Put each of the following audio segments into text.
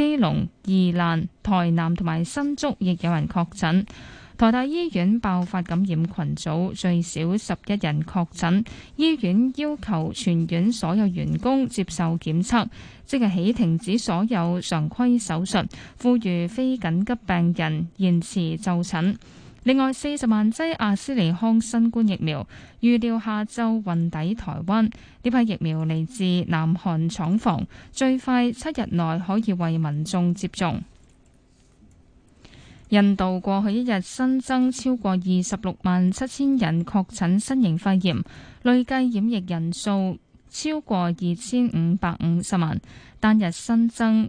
基隆、宜蘭、台南同埋新竹亦有人確診。台大醫院爆發感染群組，最少11人確診，醫院要求全院所有員工接受檢測，即日起停止所有常規手術，呼籲非緊急病人延遲就診。另外，40萬劑阿斯利康新冠疫苗預料下晝運抵台灣，呢批疫苗嚟自南韓廠房，最快7日內可以為民眾接種。印度過去一日新增超過26萬7千人確診新型肺炎，累計染疫人數超過2550萬，單日新增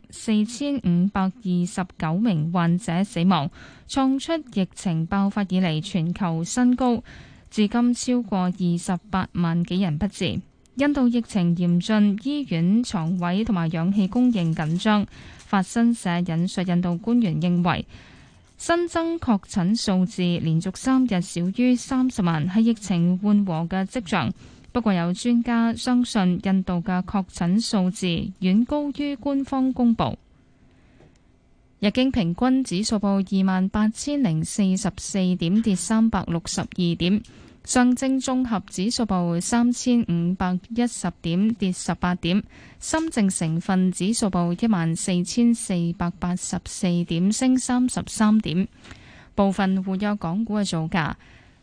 4529名患者死亡，創出疫情爆發以嚟全球新高，至今超過28萬幾人不治。印度疫情嚴峻，醫院床位同埋氧氣供應緊張。法新社引述印度官員認為，新增確診數字連續3日少於30萬，係疫情緩和嘅跡象。不過有專家相信，印度嘅確診數字遠高於官方公佈。日經平均指數報28,044點，跌362點。上證綜合指數報3510點，跌18點。深證成分指數報14,484點，升33點。部分活躍港股嘅造價：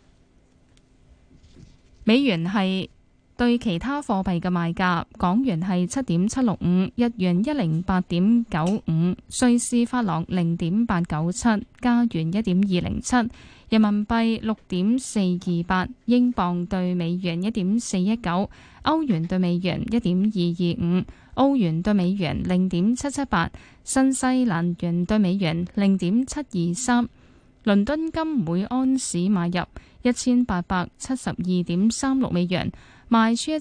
美元係對其他貨幣嘅賣價，港元係7.765，日元108.95，瑞士法郎0.897，加元1.207。人民幣6.428，英鎊對美元1.419，歐元對美元1.225，澳元對美元0.778，新西蘭元對美元0.723。倫敦金每安士買入1872.36美元，賣出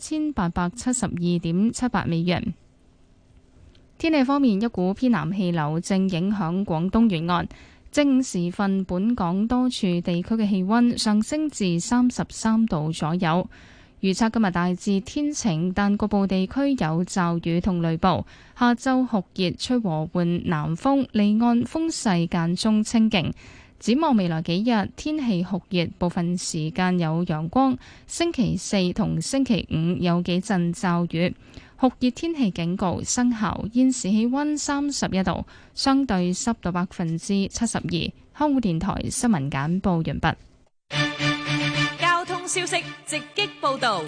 1872.78美元。天氣方面，一股偏南氣流正影響廣東沿岸。正午時分，本港多處地區嘅氣溫上升至33度左右。預測今日大致天晴，但局部地區有驟雨同雷暴。下晝酷熱，吹和緩南風，離岸風勢間中清勁。展望未來幾日，天氣酷熱，部分時間有陽光。星期四同星期五有幾陣驟雨。酷熱天氣警告生效，現時氣溫31度，相對濕度72%。香港電台新聞簡報完畢。 交通消息直擊報道。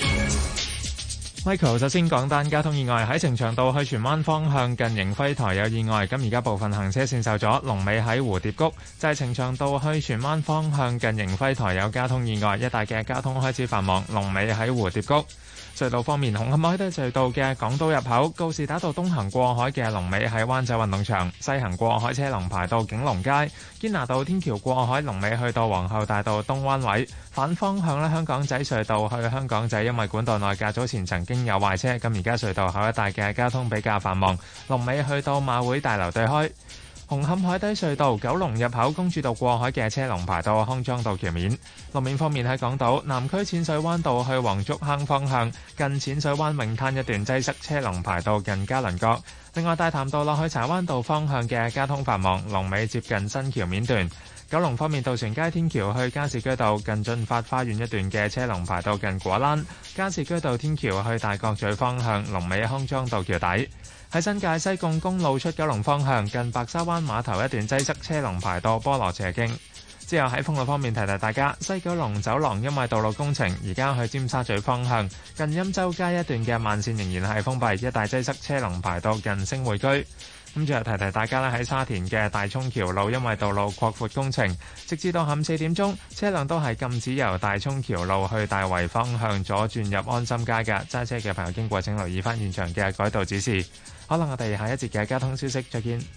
Michael 首先講單交通意外，喺呈祥道去荃灣方向近盈輝台有意外，咁而家部分行車線受阻，龍尾喺蝴蝶谷，就係呈祥道去荃灣方向近盈輝台有交通意外，一帶嘅交通開始繁忙，龍尾喺蝴蝶谷。隧道方面，紅磡海底隧道嘅港島入口告士打道東行過海嘅龍尾喺灣仔運動場，西行過海車龍排到景隆街，堅拿道天橋過海龍尾去到皇后大道東灣位。反方向呢，香港仔隧道去香港仔，因為管道內較早前曾經有壞車，咁而家隧道口一帶嘅交通比較繁忙，龍尾去到馬會大樓對開。紅磡海底隧道九龍入口公主道過海嘅車龍排到康莊道橋面。路面方面喺港島南區淺水灣道去黃竹坑方向，近淺水灣泳灘一段擠塞，車龍排到近嘉麟閣。另外大潭道落去柴灣道方向嘅交通繁忙，龍尾接近新橋面段。九龍方面，渡船街天橋去加士居道近駿發花園一段嘅車龍排到近果欄，加士居道天橋去大角咀方向龍尾康莊道橋底。喺新界西貢公路出九龍方向，近白沙灣碼頭一段擠塞，車龍排到菠蘿斜徑。之後喺封路方面提提大家，西九龍走廊因為道路工程，而家去尖沙咀方向近欽州街一段嘅慢線仍然係封閉，一帶擠塞，車龍排到近星匯居。咁最後提提大家咧，喺沙田嘅大涌橋路因為道路擴闊工程，直至到下午4點鐘，車輛都係禁止由大涌橋路去大圍方向左轉入安心街嘅，揸車嘅朋友經過請留意翻現場嘅改道指示。可能我哋下一節嘅交通消息再見。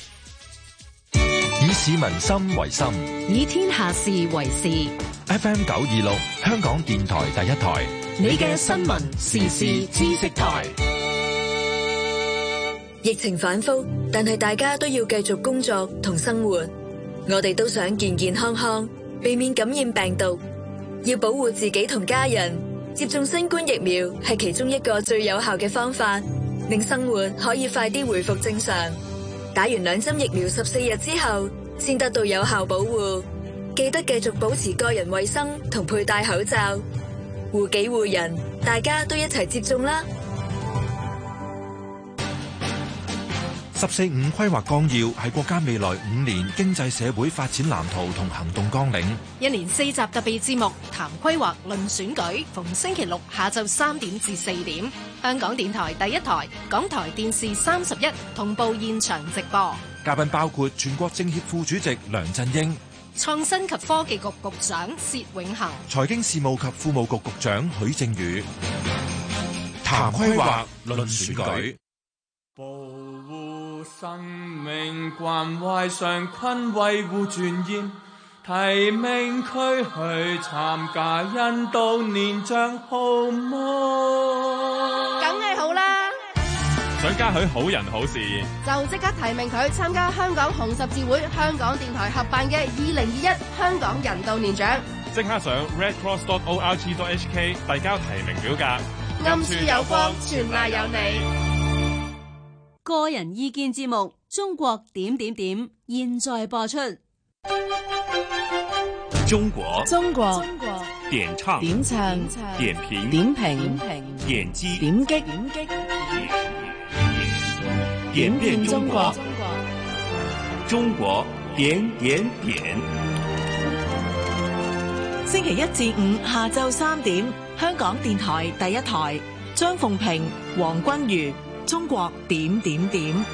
以市民心為心， 以天下事為事。 FM 926，香港電台第一台， 你嘅新聞時事知識台。 疫情反覆，但係大家都要繼續工作同生活。我哋都想健健康康，避免感染病毒。要保護自己同家人，接種新冠疫苗係其中一個最有效嘅方法，令生活可以快啲回復正常。 打完2針疫苗14日之後，先得到有效保護。記得繼續保持個人衛生同佩戴口罩，護己護人，大家都一齊接種啦。 十四五規劃綱要係國家未來5年經濟社會發展藍圖同行動綱領。 一連4集特別節目，談規劃論選舉，逢星期六下晝3點至4點，香港電台第一台、港台電視31同步現場直播。 嘉賓包括全國政協副主席梁振英、 創新及科技局局長薛永恒、 財經事務及庫務局局長許正宇。談規劃論選舉。 保護生命關懷上坤維護傳染，提名區去參加印度年獎好麼？ 梗係好啦！ 想嘉許好人好事， 就即刻提名佢參加香港紅十字會香港電台合辦嘅2021香港人道年獎。 即刻上 redcross.org.hk 遞交提名表格。 暗處有光，全賴有你。 個人意見節目《中國點點點》現在播出。 中國點唱點評點擊點遍中國。 中國點點點。 星期1至5下晝3點，香港電台第一台，張鳳平、黃君如。中國點點點。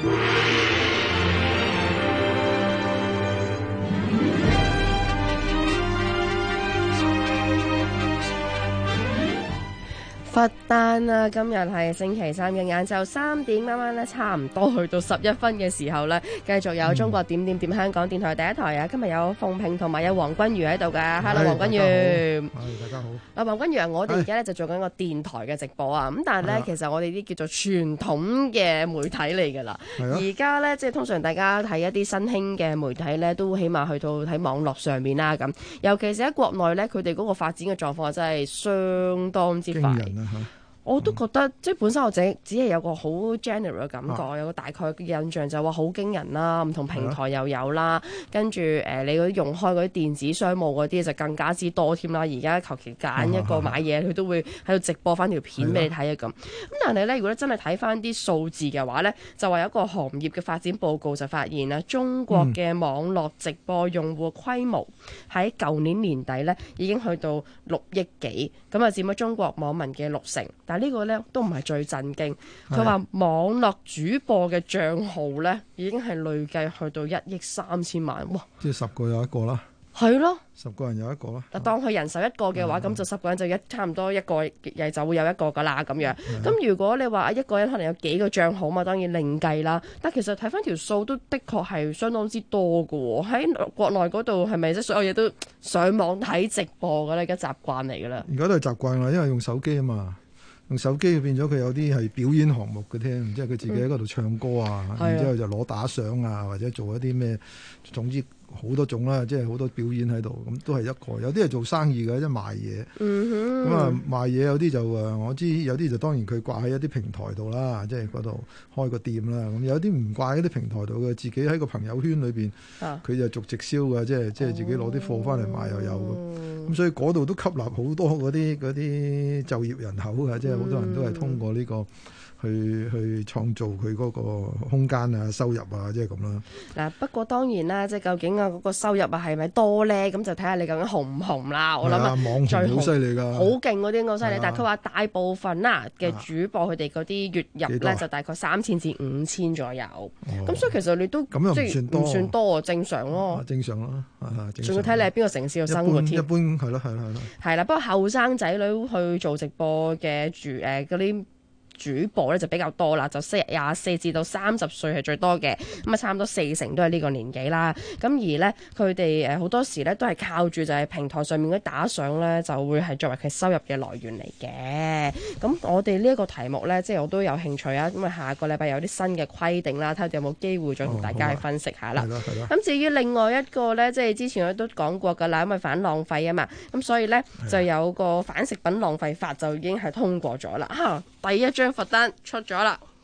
佛誕啊！今日係星期3嘅晏晝3點，啱啱咧差唔多去到11分嘅時候咧，繼續有中國點點點香港電台第一台啊！今日有鳳平同埋有黃君如喺度噶。Hello， 黃君如。 大家好。 嗱，黃君如啊，我哋而家咧就做緊個電台嘅直播啊，咁但係咧其實我哋啲叫做傳統嘅媒體嚟㗎啦。而家咧即係通常大家睇一啲新興嘅媒體咧，都起碼去到喺網絡上面啦咁。尤其是喺國內咧，佢哋嗰個發展嘅狀況真係相當之快。我都覺得即係本身我只係有個好 general 嘅感覺，有個大概嘅印象就話好驚人啦，唔同平台又有啦，跟住你嗰啲用開嗰啲電子商務嗰啲就更加之多添啦。而家求其揀一個買嘢，佢都會喺度直播翻條片俾你睇啊咁。咁但係咧，如果真係睇翻啲數字嘅話咧，就話有一個行業嘅發展報告就發現啦，中國嘅網絡直播用戶規模喺舊年年底咧已經去到6億幾，咁啊佔咗中國網民嘅60%。但係呢個咧都唔係最震驚，佢話網絡主播嘅帳號咧已經係累計去到1億3千萬，哇！ 即係10個有一個啦。 係咯 ，10個人有一個啦。 嗱，當佢人手一個嘅話，咁就10個人就差唔多一個日就會有一個噶啦咁樣。咁如果你話一個人可能有幾個帳號嘛，當然另計啦。但其實睇翻條數都的確係相當之多㗎喎。喺國內嗰度係咪即係所有嘢都上網睇直播㗎咧？而家習慣嚟㗎啦。 而家都係習慣啦，因為用手機啊嘛。用手機變咗佢有啲係表演項目嘅添，即係佢自己喺嗰度唱歌啊，然之後就攞打賞啊，或者做一啲咩，總之好多種啦，即係好多表演喺度，咁都係一個。有啲係做生意嘅，即係賣嘢。咁啊賣嘢有啲就我知有啲就當然佢掛喺一啲平台度啦，即係嗰度開個店啦。咁有啲唔掛喺啲平台度嘅，自己喺個朋友圈裏邊，佢就逐直銷嘅，即係自己攞啲貨翻嚟賣又有咁所以嗰度都吸納好多嗰啲就業人口嘅，即係好多人都係通過呢個去創造佢嗰個空間啊、收入啊，即係咁啦。嗱， 不過當然啦，即係究竟啊嗰個收入啊係咪多咧？咁就睇下你究竟紅唔紅啦。我諗啊， 網紅好犀利㗎， 好勁嗰啲好犀利。但係佢話大部分嘅主播佢哋嗰啲月入咧就大概3000至5000左右。咁所以其實你都咁又唔算多， 正常咯。 正常咯， 仲要睇你喺邊個城市度生活添。 一般係咯。 係啦，不過後生仔女去做直播嘅嗰啲主播咧就比較多啦，就24至到30歲係最多嘅，咁啊差唔多40%都係呢個年紀啦。咁而咧佢哋好多時咧都係靠住就係平台上面嗰啲打賞咧，就會係作為佢收入嘅來源嚟嘅。咁我哋呢一個題目咧，即係我都有興趣啊。咁啊下個禮拜有啲新嘅規定啦，睇下有冇機會再同大家去分析下啦。咁至於另外一個咧，即係之前我都講過㗎啦，因為反浪費啊嘛，咁所以咧就有個反食品浪費法就已經係通過咗啦。第一張罰單出咗啦，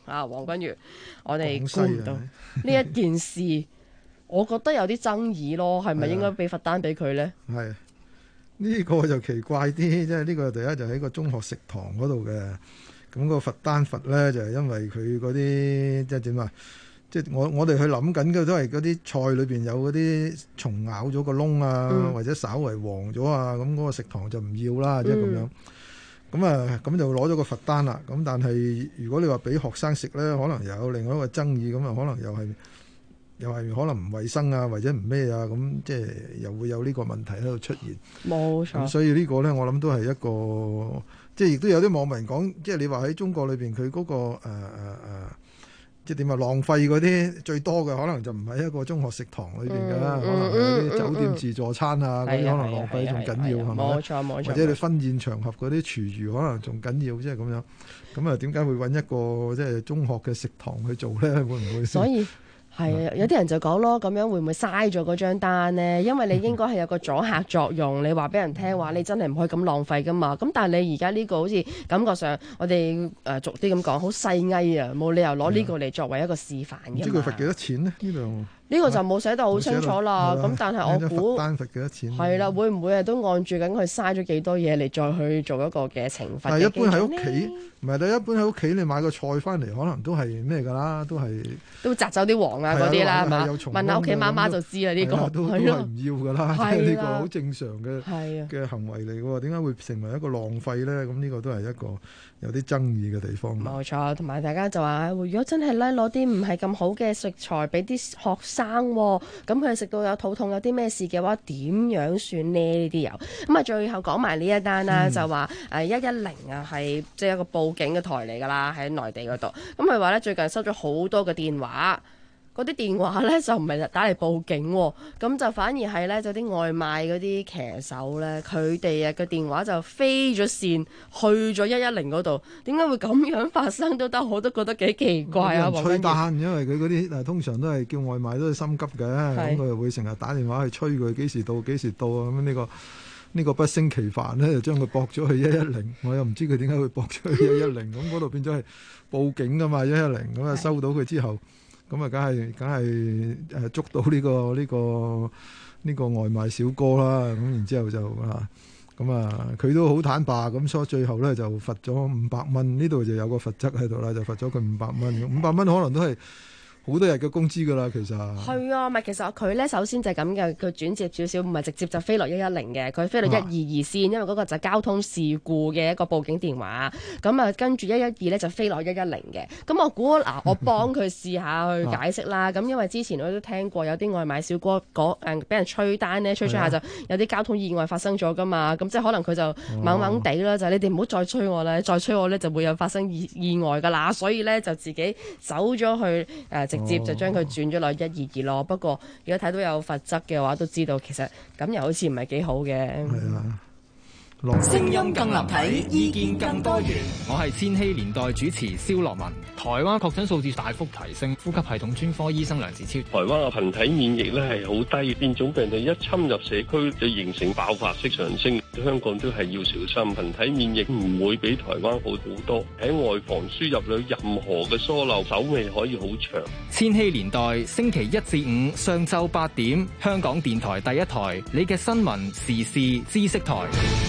啊，黃君如，我哋估唔到呢一件事，我覺得有啲爭議咯，係咪應該俾罰單俾佢呢？ 係呢個就奇怪啲，即係呢個第一就喺個中學食堂嗰度嘅，咁個罰單罰呢，就係因為佢嗰啲即係點啊？即係我哋去諗緊嘅都係嗰啲菜裏邊有嗰啲蟲咬咗個窿啊，或者稍為黃咗啊，咁嗰個食堂就唔要啦，即係咁樣。咁就攞咗個罰單啦。咁但係如果你話俾學生食咧，可能又有另外一個爭議，咁啊可能又係可能唔衞生啊，或者唔咩啊，咁即係又會有呢個問題喺度出現。 冇錯。 咁所以呢個咧，我諗都係一個，即係亦都有啲網民講，即係你話喺中國裏邊佢嗰個即係點啊？浪費嗰啲最多嘅可能就唔係一個中學食堂裏邊㗎啦，可能係啲酒店自助餐啊嗰啲，可能浪費仲緊要係咪？ 冇錯冇錯。 或者你婚宴場合嗰啲廚餘可能仲緊要，即係咁樣。咁啊，點解會揾一個即係中學嘅食堂去做咧？會唔會？所以係啊，有啲人就講咯，咁樣會唔會嘥咗嗰張單呢？因為你應該係有個阻嚇作用，你話俾人聽話，你真係唔可以咁浪費噶嘛。咁但係你而家呢個好似感覺上，我哋俗啲咁講，好細翳啊，冇理由攞呢個嚟作為一個示範嘅嘛。唔知佢罰幾多錢呢？呢度？ 呢個就冇寫得好清楚啦，咁但係我估單罰幾多錢？ 係啦，會唔會都按住緊佢嘥咗幾多嘢嚟再去做一個嘅懲罰？ 但係一般喺屋企，唔係你一般喺屋企，你買個菜翻嚟，可能都係咩㗎啦，都摘走啲黃啊嗰啲啦，係嘛？問下屋企媽媽就知啦，呢個都係唔要㗎啦，即係呢個好正常嘅行為嚟㗎喎。點解會成為一個浪費咧？咁呢個都係一個有啲爭議嘅地方。 冇錯，同埋大家就話，如果真係咧攞啲唔係咁好嘅食材俾啲學生，咁佢食到有肚痛有啲咩事嘅話，點樣算呢？呢啲有咁啊，最後講埋呢一單啦，就話110啊，係即係一個報警嘅台嚟㗎啦，喺內地嗰度。咁佢話咧最近收咗好多個電話。嗰啲電話咧就唔係打嚟報警喎，咁就反而係咧就啲外賣嗰啲騎手咧，佢哋個電話就飛咗線去咗110嗰度。點解會咁樣發生都得？我都覺得幾奇怪啊！ 催單，因為佢嗰啲通常都係叫外賣都係心急嘅，咁佢又會成日打電話去催佢幾時到幾時到啊！咁呢個不勝其煩咧，就將佢駁咗去110。我又唔知佢點解會駁咗去110，咁嗰度變咗係報警㗎嘛110，咁啊收到佢之後。咁啊，梗係捉到呢個外賣小哥啦。咁然之後就佢都好坦白，咁所以最後咧就罰咗500蚊。呢度就有個罰則喺度啦，就罰咗佢500蚊。500蚊可能都係好多日嘅工資㗎啦，其實係啊，其實佢咧首先就係咁嘅，佢轉接少少，唔係直接就飛落110嘅，佢飛到122先，因為嗰個就係交通事故嘅一個報警電話。咁啊，跟住112咧就飛落110嘅。咁我估我幫佢試下去解釋啦。咁因為之前我都聽過有啲外賣小哥俾人催單咧，催下就有啲交通意外發生咗㗎嘛。咁即係可能佢就懵懵地啦，就你哋唔好再催我啦，再催我咧就會有發生意外㗎啦。所以咧就自己走咗去直接就將佢轉咗落122咯。不過如果睇到有罰則嘅話，都知道其實咁又好似唔係幾好嘅。 聲音更立體，意見更多元。我係千禧年代主持蕭樂文。台灣確診數字大幅提升，呼吸系統專科醫生梁子超。 台灣嘅群體免疫咧係好低，變種病毒一侵入社區就形成爆發式上升。香港都係要小心，群體免疫唔會比台灣好好多。喺外防輸入有任何嘅疏漏，手尾可以好長。 千禧年代星期1至5上晝8點，香港電台第一台，你嘅新聞時事知識台。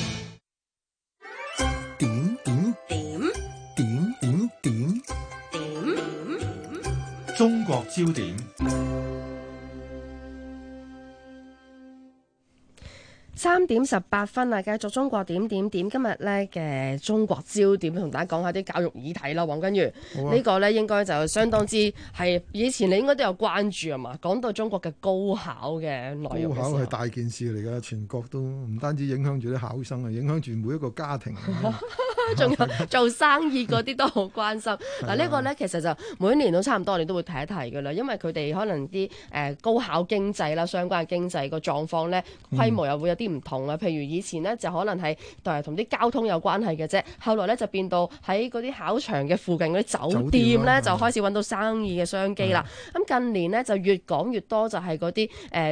中國焦點 3點18分啊！繼續中國點。今日咧嘅中國焦點同大家講下啲教育議題啦。黃君如，呢個咧應該就相當之係以前你應該都有關注啊嘛。講到中國嘅高考嘅內容，高考係大件事嚟㗎，全國都唔單止影響住啲考生啊，影響住每一個家庭。 仲有做生意嗰啲都好關心。嗱呢個咧其實就每年都差唔多，我哋都會提一提㗎啦。因為佢哋可能啲高考經濟啦，相關嘅經濟個狀況咧，規模又會有啲唔同啊。譬如以前呢，就可能係同啲交通有關係嘅啫，後來咧就變到喺嗰啲考場嘅附近嗰啲酒店咧就開始揾到生意嘅商機啦。咁近年呢，就越講越多就係嗰啲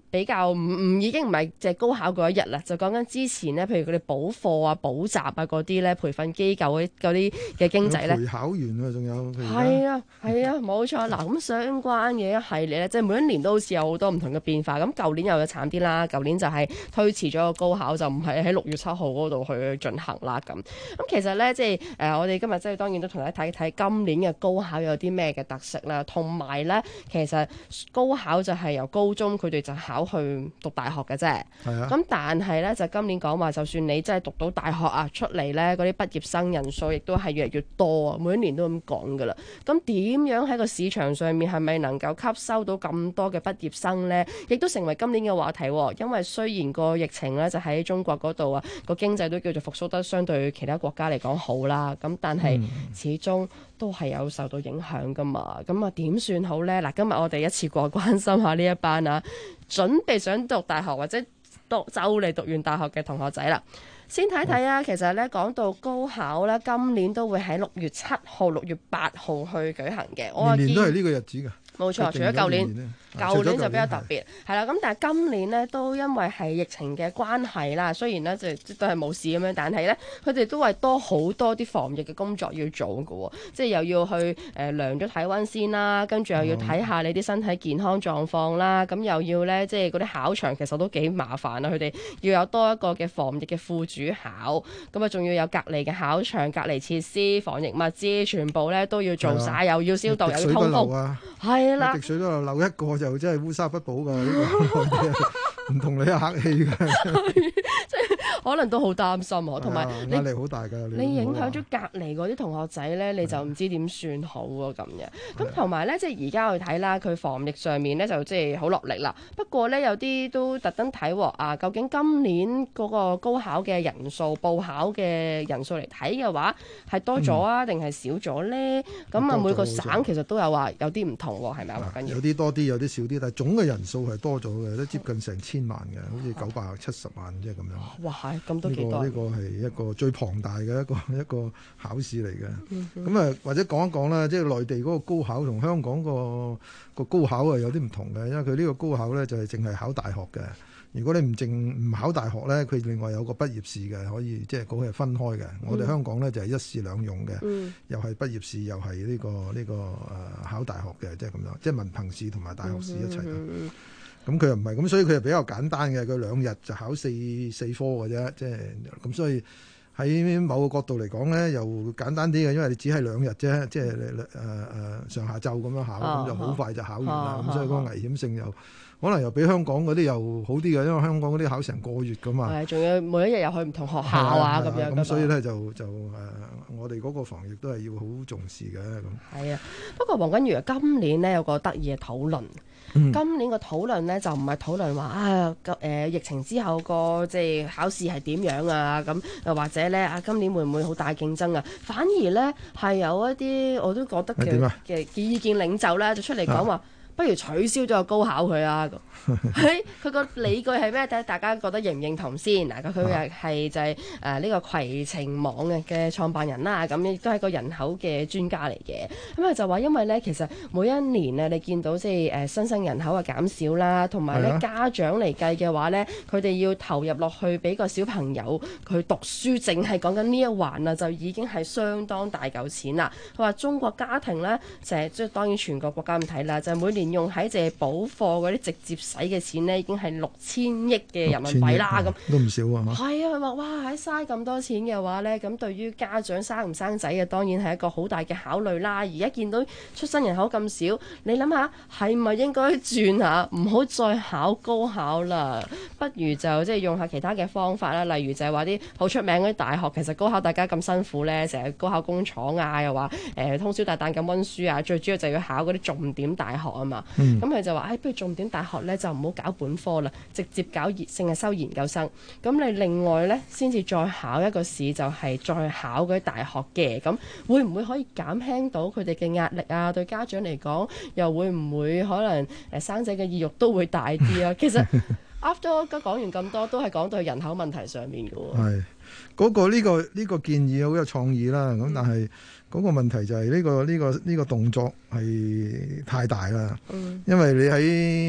比較已經唔係即係高考嗰一日啦，就講緊之前呢，譬如佢哋補課啊、補習啊嗰啲咧，培訓機構嗰啲嘅經濟咧， 陪考員啊，仲有係啊，冇錯。嗱，咁相關嘅一系列咧，即係每一年都好似有好多唔同嘅變化。咁舊年又有慘啲啦，舊年就係推遲咗個高考，就唔係喺6月7號嗰度去進行啦。咁其實咧，即係我哋今日即係當然都同大家睇睇今年嘅高考有啲咩嘅特色啦，同埋咧，其實高考就係由高中佢哋就考去讀大學嘅啫。係啊。咁但係咧，就今年講話，就算你真係讀到大學啊，出嚟咧嗰啲畢業生人數亦都係越嚟越多啊，每一年都咁講噶啦。咁點樣喺個市場上面係咪能夠吸收到咁多嘅畢業生呢？亦都成為今年嘅話題。因為雖然個疫情咧就喺中國嗰度啊，個經濟都叫做復甦得相對其他國家嚟講好啦。咁但係始終都係有受到影響噶嘛。咁啊點算好呢？嗱，今日我哋一次過關心下呢一班啊，準備想讀大學或者就嚟讀完大學嘅同學仔啦。先睇睇啊，其實咧講到高考咧，今年都會喺6月7號、6月8號去舉行嘅。 年年都係呢個日子㗎。 冇錯，除咗舊年就比較特別，係啦。咁但係今年呢，都因為係疫情嘅關係啦，雖然呢就都係冇事咁樣，但係呢，佢哋都係多好多啲防疫嘅工作要做㗎喎，即係又要去量咗體溫先啦，跟住又要睇下你啲身體健康狀況啦，咁又要呢，即係嗰啲考場其實都幾麻煩啊，佢哋要有多一個嘅防疫嘅副主考，咁啊仲要有隔離嘅考場、隔離設施、防疫物資，全部呢都要做晒，又要消毒，又要通風，係啦， 滴水都漏一個就真係烏紗不保㗎，呢個唔同你客氣㗎， 即係可能都好擔心啊，同埋壓力好大㗎。 你影響咗隔離嗰啲同學仔咧，你就唔知點算好喎咁樣。咁同埋咧，即係而家去睇啦，佢防疫上面咧就即係好落力啦。不過咧，有啲都特登睇喎究竟今年嗰個高考嘅人數、報考嘅人數嚟睇嘅話，係多咗啊，定係少咗咧？咁啊，每個省其實都有話有啲唔同喎，係咪啊？ 有啲多啲，有啲少啲，但係總嘅人數係多咗嘅，都接近成1000萬嘅，好似970萬即係咁樣。 哇，係咁都幾多？ 呢個係一個最龐大嘅一個考試嚟嘅。咁或者講一講啦，即係內地嗰個高考同香港個高考係有啲唔同嘅，因為佢呢個高考咧就係淨係考大學嘅。如果你唔考大學咧，佢另外有個畢業試嘅，可以即係嗰個係分開嘅。我哋香港咧就係一試兩用嘅，又係畢業試，又係呢個考大學嘅，即係咁樣，即係文憑試同埋大學試一齊嘅。咁佢又唔係咁，所以佢係比較簡單嘅。佢2日就考四科嘅啫，即係咁。所以喺某個角度嚟講咧，又簡單啲嘅，因為你只係2日啫，即係上下晝咁樣考，咁就好快就考完啦。咁所以嗰個危險性又可能又比香港嗰啲又好啲嘅，因為香港嗰啲考成個月㗎嘛。係，仲要每一日又去唔同學校啊咁樣。咁所以咧就我哋嗰個防疫都係要好重視嘅咁。係啊，不過黃君如今年呢有個得意嘅討論。今年個討論呢，就唔係討論話疫情之後個即係考試係點樣啊，咁又或者呢今年會唔會好大競爭啊？反而呢，係有一啲我都覺得嘅意見領袖呢，就出嚟講話，不如取消咗個高考佢啊！佢個理據係咩？大家覺得認唔認同先？嗱，佢係就係呢個攜程網嘅創辦人啦，咁亦都係個人口嘅專家嚟嘅。咁啊就話因為咧，其實每一年咧，你見到即係新生人口嘅減少啦，同埋咧家長嚟計嘅話咧，佢哋要投入落去俾個小朋友佢讀書，淨係講緊呢一環啊，就已經係相當大嚿錢啦。佢話中國家庭咧，就係即係當然全國國家咁睇啦，就係每年用喺借補課嗰啲直接使嘅錢呢，已經係6000億嘅人民幣啦，咁都唔少啊！ 係啊，佢話哇，喺嘥咁多錢嘅話呢，咁對於家長生唔生仔嘅，當然係一個好大嘅考慮啦。而家見到出生人口咁少，你諗下係咪應該轉下，唔好再考高考啦？不如就即係用下其他嘅方法啦，例如就係話啲好出名嗰啲大學，其實高考大家咁辛苦呢，成日高考工廠啊，又話通宵達旦咁溫書啊，最主要就要考嗰啲重點大學啊嘛。咁佢就話，不如重點大學呢，就唔好搞本科啦，直接搞淨係收研究生。咁你另外呢，先至再考一個試，就係再考嗰啲大學嘅。咁會唔會可以減輕到佢哋嘅壓力啊？對家長嚟講，又會唔會可能生仔嘅意欲都會大啲啊？其實 after 講完咁多，都係講到人口問題上面嘅喎。係嗰呢個建議好有創意啦。咁但係嗰個問題就係呢個動作係太大啦。因為你喺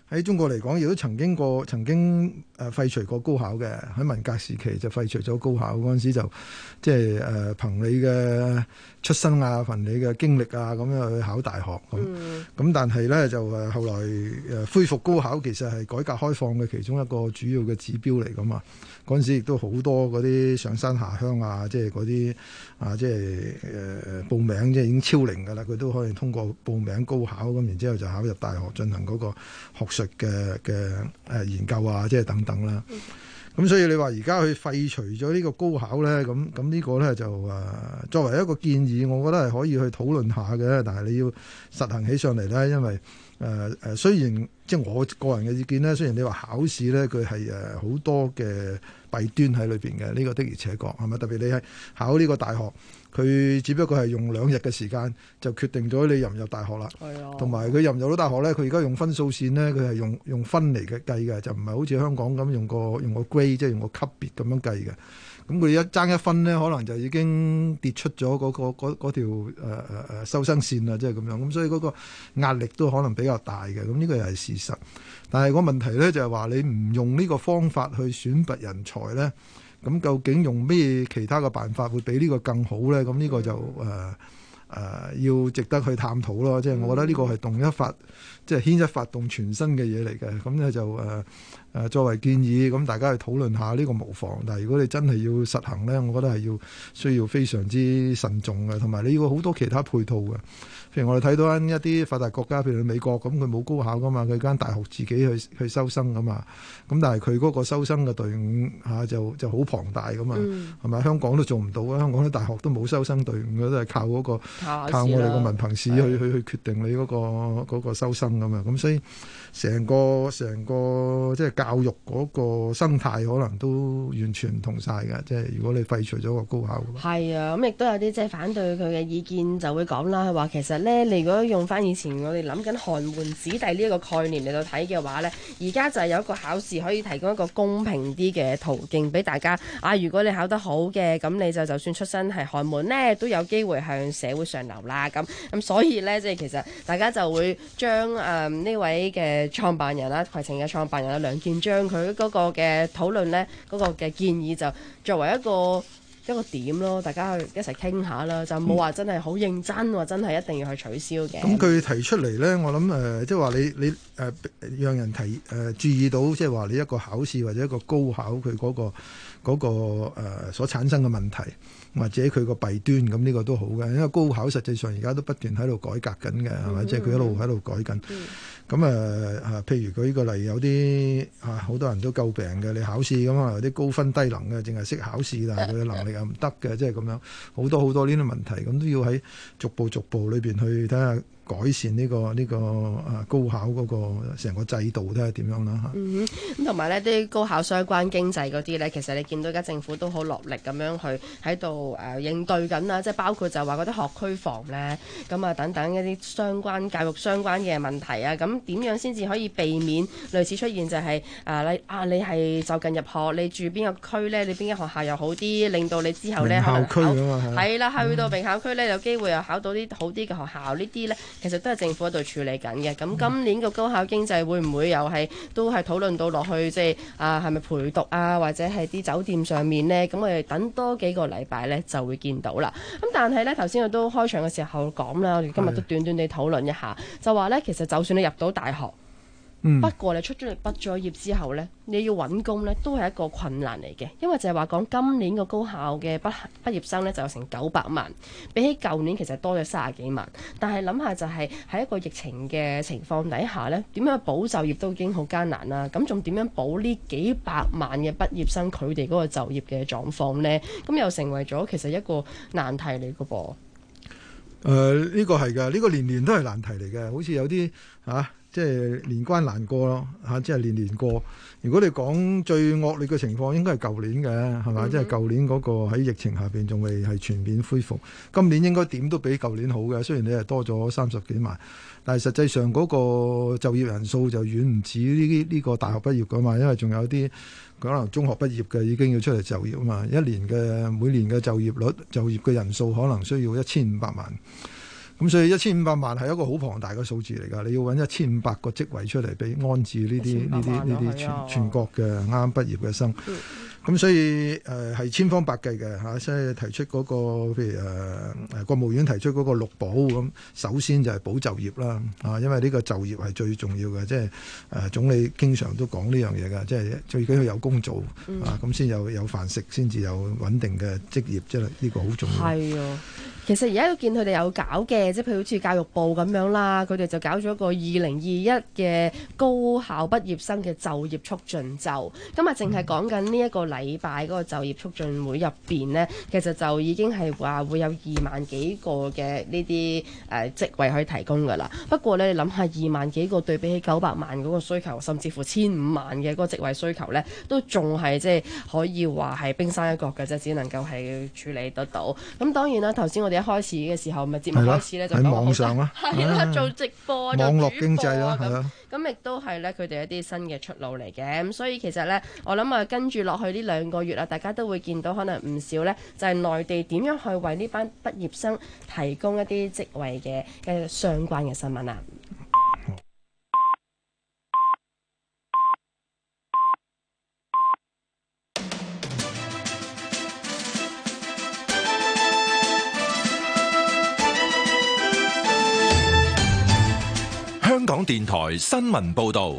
喺中國嚟講，亦都曾經廢除過高考嘅。喺文革時期就廢除咗高考，嗰陣時就即係憑你嘅出身啊，憑你嘅經歷啊，咁樣去考大學咁。咁但係咧就後來恢復高考，其實係改革開放嘅其中一個主要嘅指標嚟噶嘛。嗰陣時亦都好多嗰啲上山下鄉啊，即係嗰啲即係報名即係已經超齡㗎啦，佢都可以通過報名高考咁，然之後就考入大學進行嗰個學術嘅研究啊，即係等等啦。咁所以你話而家去廢除咗呢個高考咧，咁呢個咧就作為一個建議，我覺得係可以去討論下嘅。但係你要實行起上嚟咧，因為雖然即係我個人嘅意見咧，雖然你話考試咧佢係好多嘅弊端喺裏邊嘅，呢個的而且確係咪？特別你係考呢個大學，佢只不過係用2日嘅時間就決定咗你入唔入大學啦。同埋佢入唔入到大學咧，佢而家用分數線咧，佢係用分嚟嘅計嘅，就唔係好似香港咁用個 grade 即係用個級別咁樣計嘅。咁佢一爭1分咧，可能就已經跌出咗嗰條收生線啦，即係咁樣。咁所以嗰個壓力都可能比較大嘅。咁呢個又係事實。但係個問題咧就係話你唔用呢個方法去選拔人才咧，咁究竟用咩其他嘅辦法會比呢個更好咧？咁呢個就要值得去探討咯。即係我覺得呢個係即係牽一發動全身嘅嘢嚟嘅。咁咧就作為建議，咁大家去討論下呢個無妨。但係如果你真係要實行咧，我覺得係需要非常之慎重嘅，同埋你要好多其他配套嘅。譬如我哋睇到一啲發達國家，譬如美國咁，佢冇高考噶嘛，佢間大學自己去收生噶嘛。咁但係佢嗰個收生嘅隊伍就好龐大噶嘛，係咪？香港都做唔到啊！香港啲大學都冇收生隊伍嘅，都係靠我哋個文憑試去決定你嗰個收生噶嘛。咁所以成個即係教育嗰個生態可能都完全唔同晒嘅。即係如果你廢除咗個高考， 係啊，咁亦都有啲即係反對佢嘅意見就會講啦，話其實咧，你如果用翻以前我哋諗緊寒門子弟呢一個概念嚟到睇嘅話咧，而家就係有一個考試可以提供一個公平啲嘅途徑俾大家啊。如果你考得好嘅，咁你就算出身係寒門咧，都有機會向社會上流啦。咁所以咧，即係其實大家就會將呢位嘅創辦人啦，攜程嘅創辦人啊梁建章佢嗰個嘅討論咧，嗰個嘅建議就作為一個點咯，大家去一齊傾下啦，就冇話真係好認真，話真係一定要去取消嘅。咁佢提出嚟咧，我諗即係話你讓人注意到，即係話你一個考試或者一個高考佢嗰個所產生嘅問題，或者佢個弊端，咁呢個都好嘅。因為高考實際上而家都不斷喺度改革緊嘅，係咪？即係佢一路喺度改緊。咁譬如舉個例，有啲好多人都詬病嘅，你考試咁有啲高分低能嘅，淨係識考試，但係佢嘅能力又唔得嘅，即係咁樣好多呢啲問題，咁都要喺逐步裏邊去睇下改善呢個高考嗰個成個制度，睇下點樣啦嚇。 咁同埋呢啲高考相關經濟嗰啲呢，其實你見到而家政府都好落力咁樣去喺度應對緊啦，即係包括就話嗰啲學區房呢，咁啊等等一啲教育相關嘅問題啊，咁點樣先至可以避免類似出現就係你係就近入學，你住邊個區呢？你邊間學校又好啲，令到你之後呢， 校區啊嘛係啦，去到名校區呢，有機會又考到啲好啲嘅學校，呢啲呢，其實都係政府喺度處理緊嘅。咁今年個高考經濟會唔會又係都係討論到落去，即係係咪陪讀啊，或者係啲酒店上面呢？咁我哋等多幾個禮拜呢，就會見到啦。咁但係呢，頭先我都開場嘅時候講啦，我哋今日都短短地討論一下，就話呢，其實就算你入到大學，不過你出咗嚟畢咗業之後呢，你要揾工呢都係一個困難嚟嘅，因為就係話講今年個高考嘅畢業生呢就有成900萬，比起舊年其實多咗30幾萬。但係諗下就係喺一個疫情嘅情況底下呢，點樣保就業都已經好艱難啦，咁仲點樣保呢幾百萬嘅畢業生佢哋嗰個就業嘅狀況呢？咁又成為咗其實一個難題嚟嘅噃。 呢個係㗎，呢個年年都係難題嚟嘅，好似有啲即係年關難過咯即係年過。如果你講最惡劣嘅情況，應該係舊年嘅，係嘛？即係舊年嗰個喺疫情下邊仲未係全面恢復。今年應該點都比舊年好嘅，雖然你係多咗30幾萬，但係實際上嗰個就業人數就遠唔止呢個大學畢業㗎嘛，因為仲有啲可能中學畢業嘅已經要出嚟就業啊嘛。每年嘅就業嘅人數可能需要1500萬。 咁所以1500萬係一個好龐大嘅數字嚟㗎，你要揾1500個職位出嚟俾安置呢啲全國嘅啱啱畢業嘅生。咁所以係千方百計嘅嚇，所以提出嗰個譬如國務院提出嗰個6保咁，首先就係保就業啦啊，因為呢個就業係最重要嘅，即係總理經常都講呢樣嘢㗎，即係最緊要有工做啊，咁先有飯食，先至有穩定嘅職業，即係呢個好重要。 係啊。其實而家都見佢哋有搞嘅，即係譬如好似教育部咁樣啦，佢哋就搞咗個2021嘅高校畢業生嘅就業促進週。咁啊，淨係講緊呢一個禮拜嗰個就業促進會入邊呢，其實就已經係話會有2萬幾個嘅呢啲職位可以提供㗎啦。不過呢，你諗下2萬幾個對比起900萬嗰個需求，甚至乎1500萬嘅嗰個職位需求呢，都仲係即係可以話係冰山一角嘅啫，只能夠係處理得到。咁當然啦，頭先我哋一開始嘅時候，咪節目開始咧就講喺網上啦， 係啦，做直播、 網絡經濟啦，係啦。 咁亦都係咧佢哋一啲新嘅出路嚟嘅。咁所以其實咧，我諗啊，跟住落去呢2個月啊，大家都會見到可能唔少咧，就係內地點樣去為呢班畢業生提供一啲職位嘅相關嘅新聞啊。 香港電台新聞報導，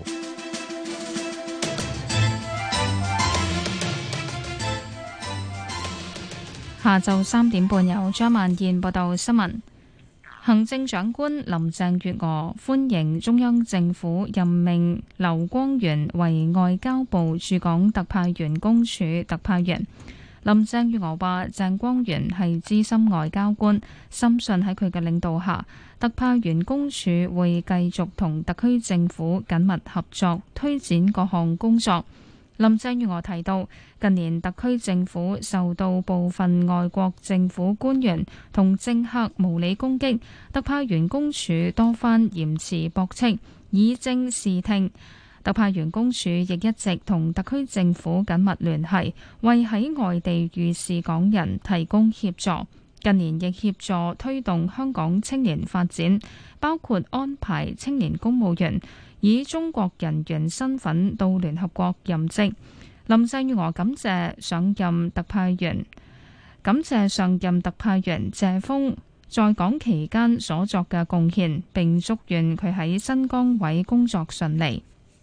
下晝3點半由張萬燕報道新聞。行政長官林鄭月娥歡迎中央政府任命劉光源為外交部駐港特派員公署特派員。林鄭月娥話：鄭光源係資深外交官，深信喺佢嘅領導下，特派員公署會繼續同特區政府緊密合作，推展各項工作。林鄭月娥提到，近年特區政府受到部分外國政府官員同政客無理攻擊，特派員公署多番嚴詞駁斥，以正視聽。特派員公署亦一直同特區政府緊密聯繫，為喺外地遇事港人提供協助。近年亦協助推動香港青年發展，包括安排青年公務員以中國人員身份到聯合國任職。林鄭月娥感謝上任特派員謝鋒在港期間所作嘅貢獻，並祝願佢喺新崗位工作順利。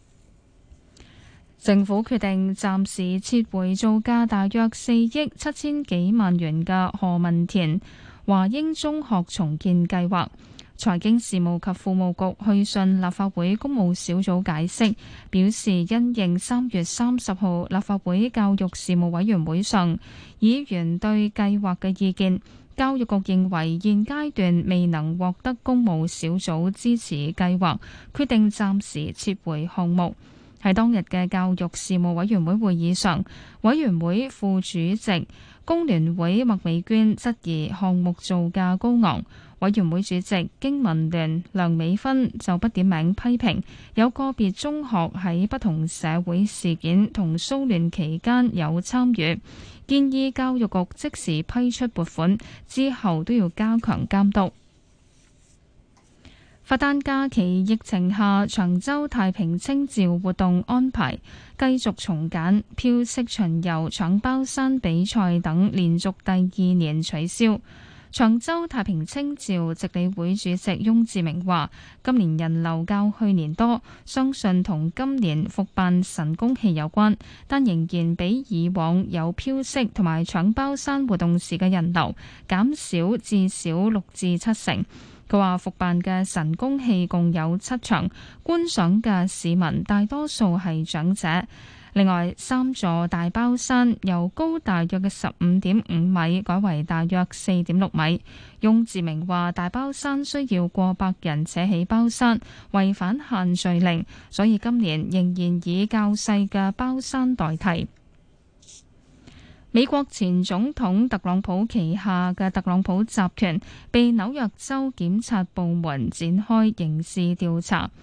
政府決定暫時撤回造價大約4億7千幾萬元嘅何文田華英中學重建計劃。財經事務及庫務局去信立法會公務小組解釋，表示因應3月30號立法會教育事務委員會上議員對計劃嘅意見，教育局認為現階段未能獲得公務小組支持計劃，決定暫時撤回項目。喺當日嘅教育事務委員會會議上，委員會副主席工聯會麥美娟質疑項目造價高昂，委員會主席經民聯梁美芬就不點名批評有個別中學喺不同社會事件同騷亂期間有參與，建議教育局即時批出撥款，之後都要加強監督。佛誕假期疫情下，長洲太平清醮活動安排繼續從簡，飄色巡遊、搶包山比賽等連續第2年取消。長洲太平清醮值理會主席翁志明話：今年人流較去年多，相信同今年復辦神功戲有關，但仍然比以往有飄色同埋搶包山活動時嘅人流減少至少6至7成。佢話復辦嘅神功戲共有7場，觀賞嘅市民大多數係長者。另外，3座大包山由高大約嘅15.5米改為大約4.6米。翁志明話：大包山需要過百人扯起包山，違反限聚令，所以今年仍然以較細嘅包山代替。美國前總統特朗普旗下嘅特朗普集團被紐約州檢察部門展開刑事調查。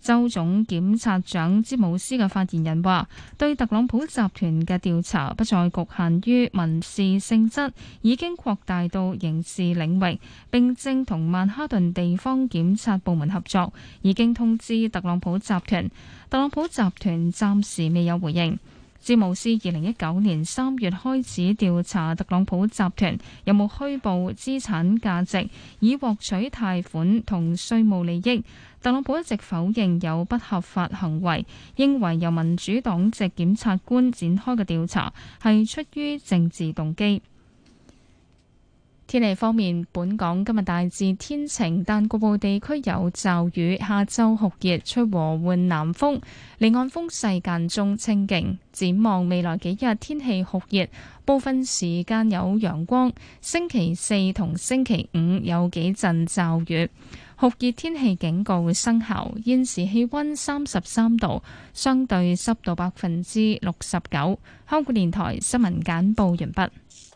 州總檢察長詹姆斯嘅發言人話，對特朗普集團嘅調查不再局限於民事性質，已經擴大到刑事領域，並正同曼哈頓地方檢察部門合作，已經通知特朗普集團。特朗普集團暫時未有回應。詹姆斯2019年3月開始調查特朗普集團有冇虛報資產價值以獲取貸款同稅務利益。特朗普一直否認有不合法行為，認為由民主黨籍檢察官展開嘅調查係出於政治動機。天氣方面，本港今日大致天晴，但局部地區有驟雨。下晝酷熱，吹和緩南風，離岸風勢間中清勁。展望未來幾日，天氣酷熱，部分時間有陽光。星期4同星期5有幾陣驟雨。酷熱天氣警告生效。現時氣溫33度，相對濕度69%。香港電台新聞簡報完畢。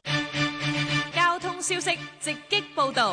消息直擊報道。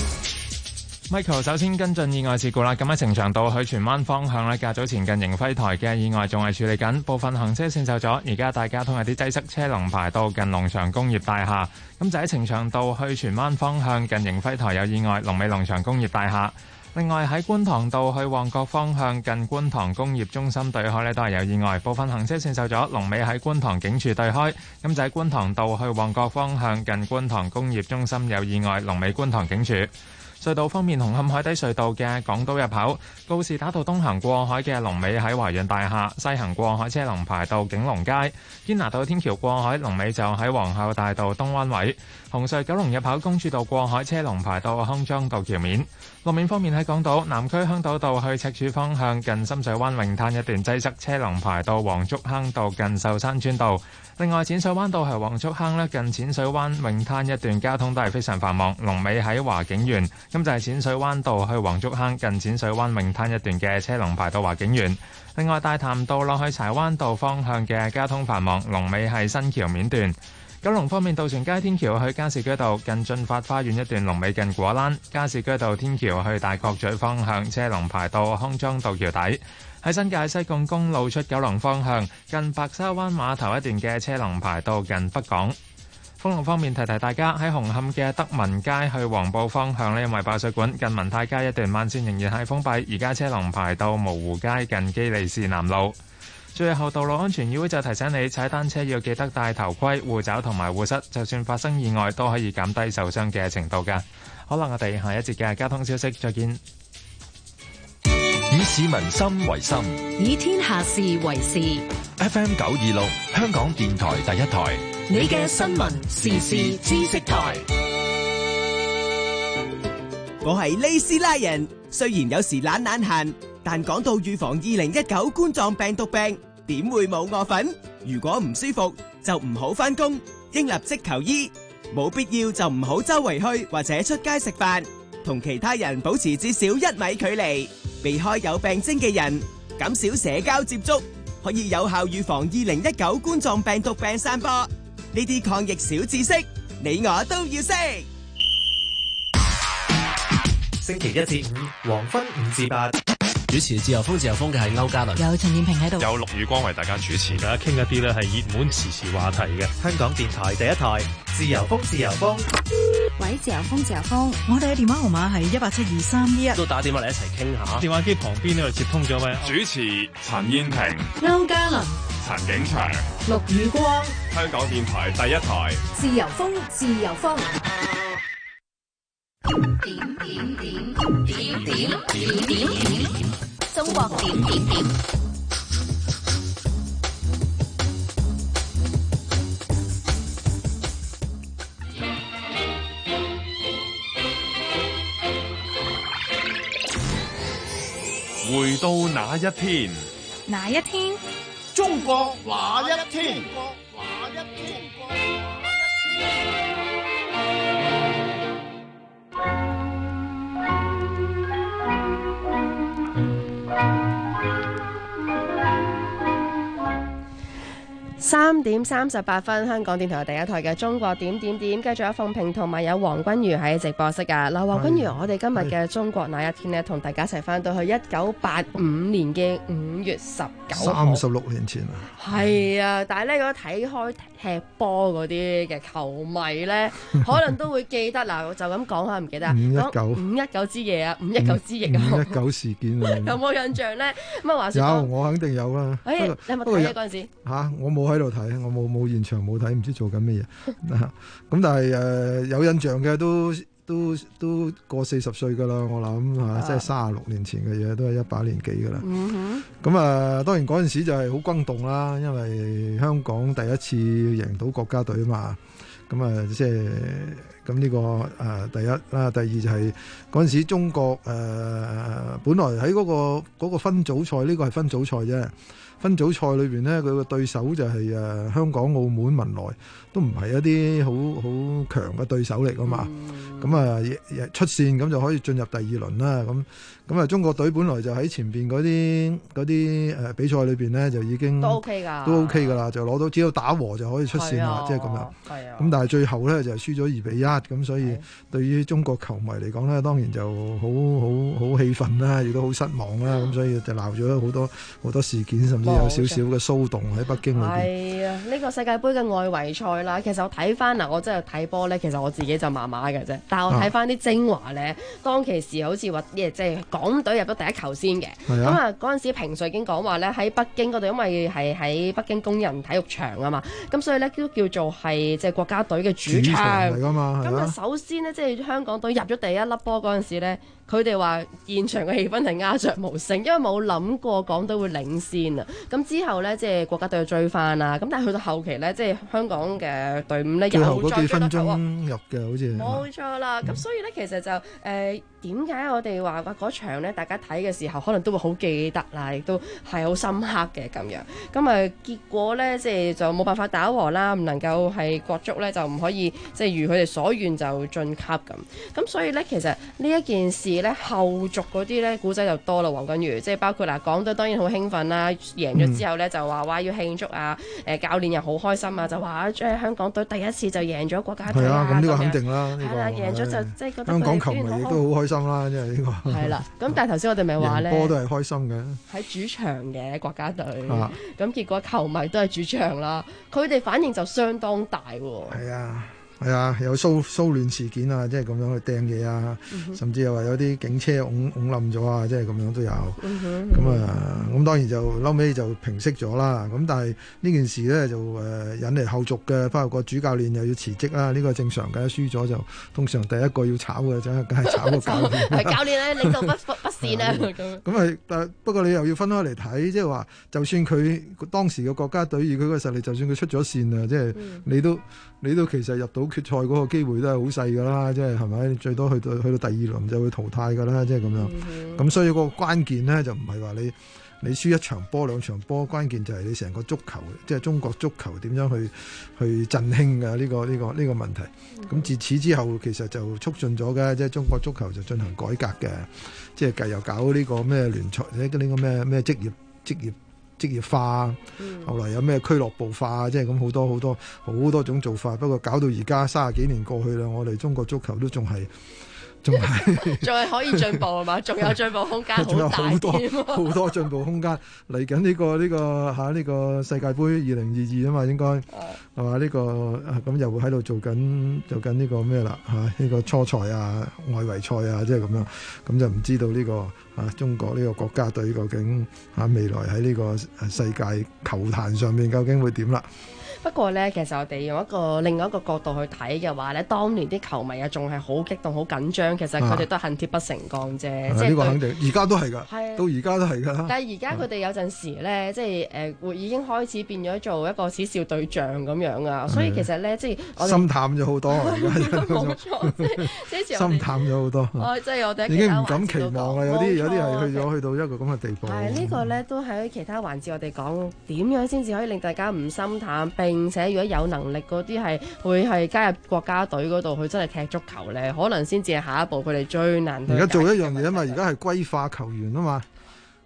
Michael 首先跟進意外事故啦。咁喺呈祥道去荃灣方向呢，較早前近盈輝台嘅意外仲係處理緊，部分行車線受阻。而家大交通有啲擠塞，車龍排到近龍翔工業大廈。咁就喺呈祥道去荃灣方向近盈輝台有意外，龍尾龍翔工業大廈。另外喺觀塘道去旺角方向近觀塘工業中心對開呢都係有意外，部分行車線受阻，龍尾喺觀塘警署對開。咁就喺觀塘道去旺角方向近觀塘工業中心有意外，龍尾觀塘警署。隧道方面，紅磡海底隧道嘅港島入口告士打道東行過海嘅龍尾喺華潤大廈，西行過海車龍排到景隆街。堅拿道天橋過海龍尾就喺皇后大道東灣位。紅隧九龍入口公主道過海車龍排到康莊道橋面。路面方面，喺港島南區香島道去赤柱方向近深水灣泳灘一段擠塞，車龍排到黃竹坑道近壽山村道。另外淺水灣道係黃竹坑咧，近淺水灣泳灘一段交通都係非常繁忙，龍尾喺華景園。咁就係淺水灣道去黃竹坑近淺水灣泳灘一段嘅車龍排到華景園。另外大潭道落去柴灣道方向嘅交通繁忙，龍尾係新橋面段。九龍方面，渡船街天橋去加士居道近駿發花園一段龍尾近果欄，加士居道天橋去大角咀方向車龍排到康莊道橋底。喺新界西貢公路出九龍方向近白沙灣碼頭一段嘅車龍排到近北港。封路方面，提提大家喺紅磡嘅德民街去黃埔方向呢，因為爆水管，近民泰街一段慢線仍然係封閉，而家車龍排到蕪湖街近基利士南路。最後，道路安全議會就提醒你，踩單車要記得戴頭盔、護肘同埋護膝，就算發生意外都可以減低受傷嘅程度㗎。好啦，我哋下一節嘅交通消息再見。 以市民心為心， 以天下事為事。 FM 926，香港電台第一台， 你嘅新聞時事知識台。 我係利斯拉人，雖然有時懶閒，但講到預防2019冠狀病毒病，點會冇我份？如果唔舒服就唔好返工，應立即求醫。冇必要就唔好周圍去或者出街食飯，同其他人保持至少1米距離，避開有病徵嘅人，減少社交接觸，可以有效預防2019冠狀病毒病散播。呢啲抗疫小知識，你我都要識。 星期1至5，黃昏5至8，主持自由風嘅係歐嘉倫， 有陳燕萍喺度， 有陸宇光為大家主持，大家傾一啲咧係熱門時事話題嘅。 香港電台第一台，自由風。 喂，自由風，我哋嘅電話號碼係1872311， 都打電話嚟一齊傾下。 電話機旁邊呢度接通咗位主持陳燕萍、 歐嘉倫、 陳景祥、 陸宇光， 香港電台第一台， 自由風。點，中國點。 回到那一天， 哪一天？ 中國那一天？ 3點38分，香港電台第一台嘅中國點點點，繼續有鳳萍同埋有黃君如喺直播室㗎。嗱，黃君如，我哋今日嘅中國那一天呢，同大家一齊翻到去1985年嘅5月19號 ，36年前啊。 係啊，但係咧，如果睇開踢波嗰啲嘅球迷咧，可能都會記得嗱，就咁講下唔記得519之夜啊，519之役啊 ，519事件啊， 有冇印象咧？咁啊，話說有，我肯定有啦。 你有冇睇嗰陣時？ 我冇喺度睇，我冇現場冇睇，唔知做緊咩嘢。咁但係有印象嘅都過40歲㗎啦，我諗嚇，即係36年前嘅嘢，都係100年幾㗎啦。咁啊，當然嗰陣時就係好轟動啦，因為香港第一次贏到國家隊啊嘛。咁啊，即係咁呢個第一啦，第二就係嗰陣時中國本來喺嗰個分組賽，呢個係分組賽啫。分組賽裏邊呢，佢個對手就係香港、澳門、文萊，都唔係一啲好強嘅對手嚟噶嘛。咁啊出線咁就可以進入第二輪啦。咁啊中國隊本來就喺前邊嗰啲比賽裏邊呢，就已經都 OK 㗎啦，就攞到只要打和就可以出線啦，即係咁樣。咁但係最後呢，就輸咗2-1，咁所以對於中國球迷嚟講呢，當然就好氣憤啦，亦都好失望啦。咁所以就鬧咗好多事件，甚至有少少嘅騷動喺北京裏邊。係啊， 呢個世界盃嘅外圍賽啦，其實我睇翻嗱，我真係睇波呢，其實我自己就麻麻嘅啫。但係我睇翻啲精華呢，當其時好似話即係港隊入咗第一球先嘅。咁啊嗰陣時評述已經講話呢，喺北京嗰度，因為係喺北京工人體育場啊嘛，咁所以呢，都叫做係即係國家隊嘅主場嚟㗎嘛。咁啊首先呢，即係香港隊入咗第一粒波嗰陣時呢，佢哋話現場嘅氣氛係鴉雀無聲，因為冇諗過港隊會領先啊。咁之後呢，即係國家隊追翻啦。咁但係去到後期呢，即係香港嘅隊伍呢， 最後嗰幾分鐘入嘅，好似冇錯啦。咁所以呢，其實就點解我哋話嗰場呢，大家睇嘅時候可能都會好記得啦，亦都係好深刻嘅咁樣。咁啊結果呢，即係就冇辦法打和啦，唔能夠係國足呢，就唔可以即係如佢哋所願就晉級咁。咁所以呢，其實呢一件事呢，後續嗰啲呢，古仔就多啦。黃君如即係包括嗱，港隊當然好興奮啦，贏咗之後呢，就話要慶祝啊，教練又好開心啊，就話即係香港隊第一次就贏咗國家隊啊。 咁呢個肯定啦， 係啦，贏咗就即係覺得香港球迷亦都好開心啦，即係呢個係啦。咁但係頭先我哋咪話咧， 波都係開心嘅，喺主場嘅國家隊，咁結果球迷都係主場啦，佢哋反應就相當大喎。 係啊，有騷亂事件啊，即係咁樣去掟嘢啊，甚至又話有啲警車拱冧咗啊，即係咁樣都有。咁當然就後尾就平息咗啦。咁但係呢件事呢，就引嚟後續嘅，包括個主教練又要辭職啦。呢個正常嘅，輸咗就通常第一個要炒嘅，梗係炒個教練。 教練咧領導不善啊咁但不過你又要分開嚟睇，即係話就算佢當時嘅國家隊以佢個實力，就算佢出咗線啊，即係你都其實入到決賽嗰個機會都係好細㗎啦，即係係咪？最多去到第二輪就會淘汰㗎啦，即係咁樣。咁所以個關鍵呢，就唔係話你輸一場波兩場波，關鍵就係你成個足球，即係中國足球點樣去振興嘅呢個問題。咁自此之後，其實就促進咗嘅，即係中國足球就進行改革嘅，即係又搞呢個咩聯賽，呢個咩職業化，後來有咩俱樂部化，即係咁好多種做法。不過搞到而家30幾年過去啦，我哋中國足球都仲係可以進步係嘛？仲有進步空間， 仲有好多進步空間。嚟緊呢個世界盃2022啊嘛，應該係嘛？呢個咁又會喺度做緊呢個咩啦？呢個初賽啊、外圍賽啊，即係咁樣。咁就唔知道呢個中國呢個國家隊究竟未來喺呢個世界球壇上面究竟會點啦？ 不過呢，其實我哋用另外一個角度去睇嘅話呢，當年啲球迷啊仲係好激動、好緊張，其實佢哋都恨鐵不成鋼啫。即係呢個肯定， 而家都係㗎，到而家都係㗎。 但係而家佢哋有陣時呢，即係會已經開始變咗做一個恥笑對象咁樣啊。所以其實呢，即係我心淡咗好多。 冇錯，即係心淡咗好多。 即係我哋已經唔敢期望啦。有啲係去到一個咁嘅地步。 係呢個呢，都喺其他環節我哋講點樣先至可以令大家唔心淡，並且如果有能力嗰啲會加入國家隊嗰度，佢真係踢足球咧，可能先至係下一步佢哋最難。 而家做一樣嘢啊嘛，而家係歸化球員啊嘛，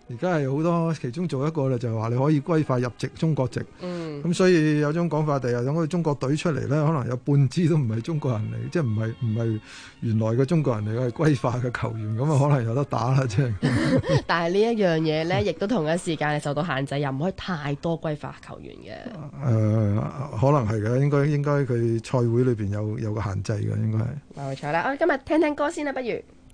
而家係好多，其中做一個咧就係話你可以歸化入籍中國籍。咁所以有種講法，第日等佢中國隊出嚟咧，可能有半支都唔係中國人嚟，即係唔係原來嘅中國人嚟嘅，係歸化嘅球員，咁啊可能有得打啦，即係。 但係呢一樣嘢咧，亦都同一時間係受到限制，又唔可以太多歸化球員嘅。 可能係嘅，應該佢賽會裏邊有個限制嘅，應該係。 冇錯啦，我哋今日聽聽歌先啦，不如。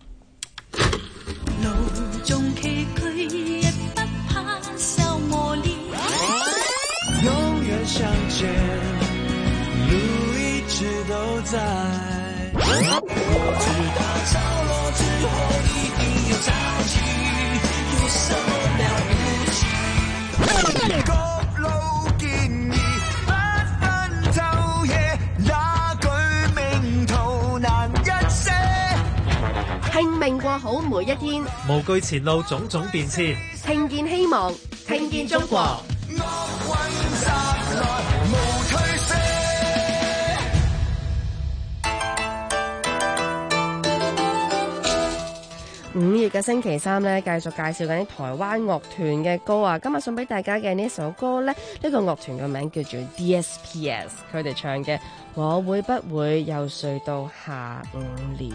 路中崎嶇，也不怕受磨練。永遠相見，路一直都在。我知道潮落之後一定有潮起，有什麼了不起？各路建議，不分晝夜，那句名圖難一些。 拼命過好每一天， 無懼前路種種變遷， 聽見希望，聽見中國。5月嘅星期三呢，繼續介紹緊啲台灣樂團嘅歌啊！今日送俾大家嘅呢首歌呢，呢個樂團嘅名叫做 DSPS， 佢哋唱嘅《我會不會又睡到下午了》。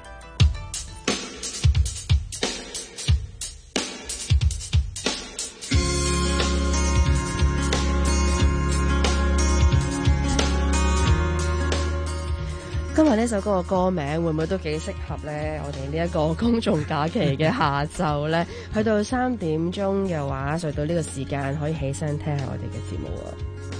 今日呢首歌嘅歌名會唔會都幾適合呢？我哋呢一個公眾假期嘅下晝呢，去到3點鐘嘅話，睡到呢個時間可以起身聽下我哋嘅節目啊！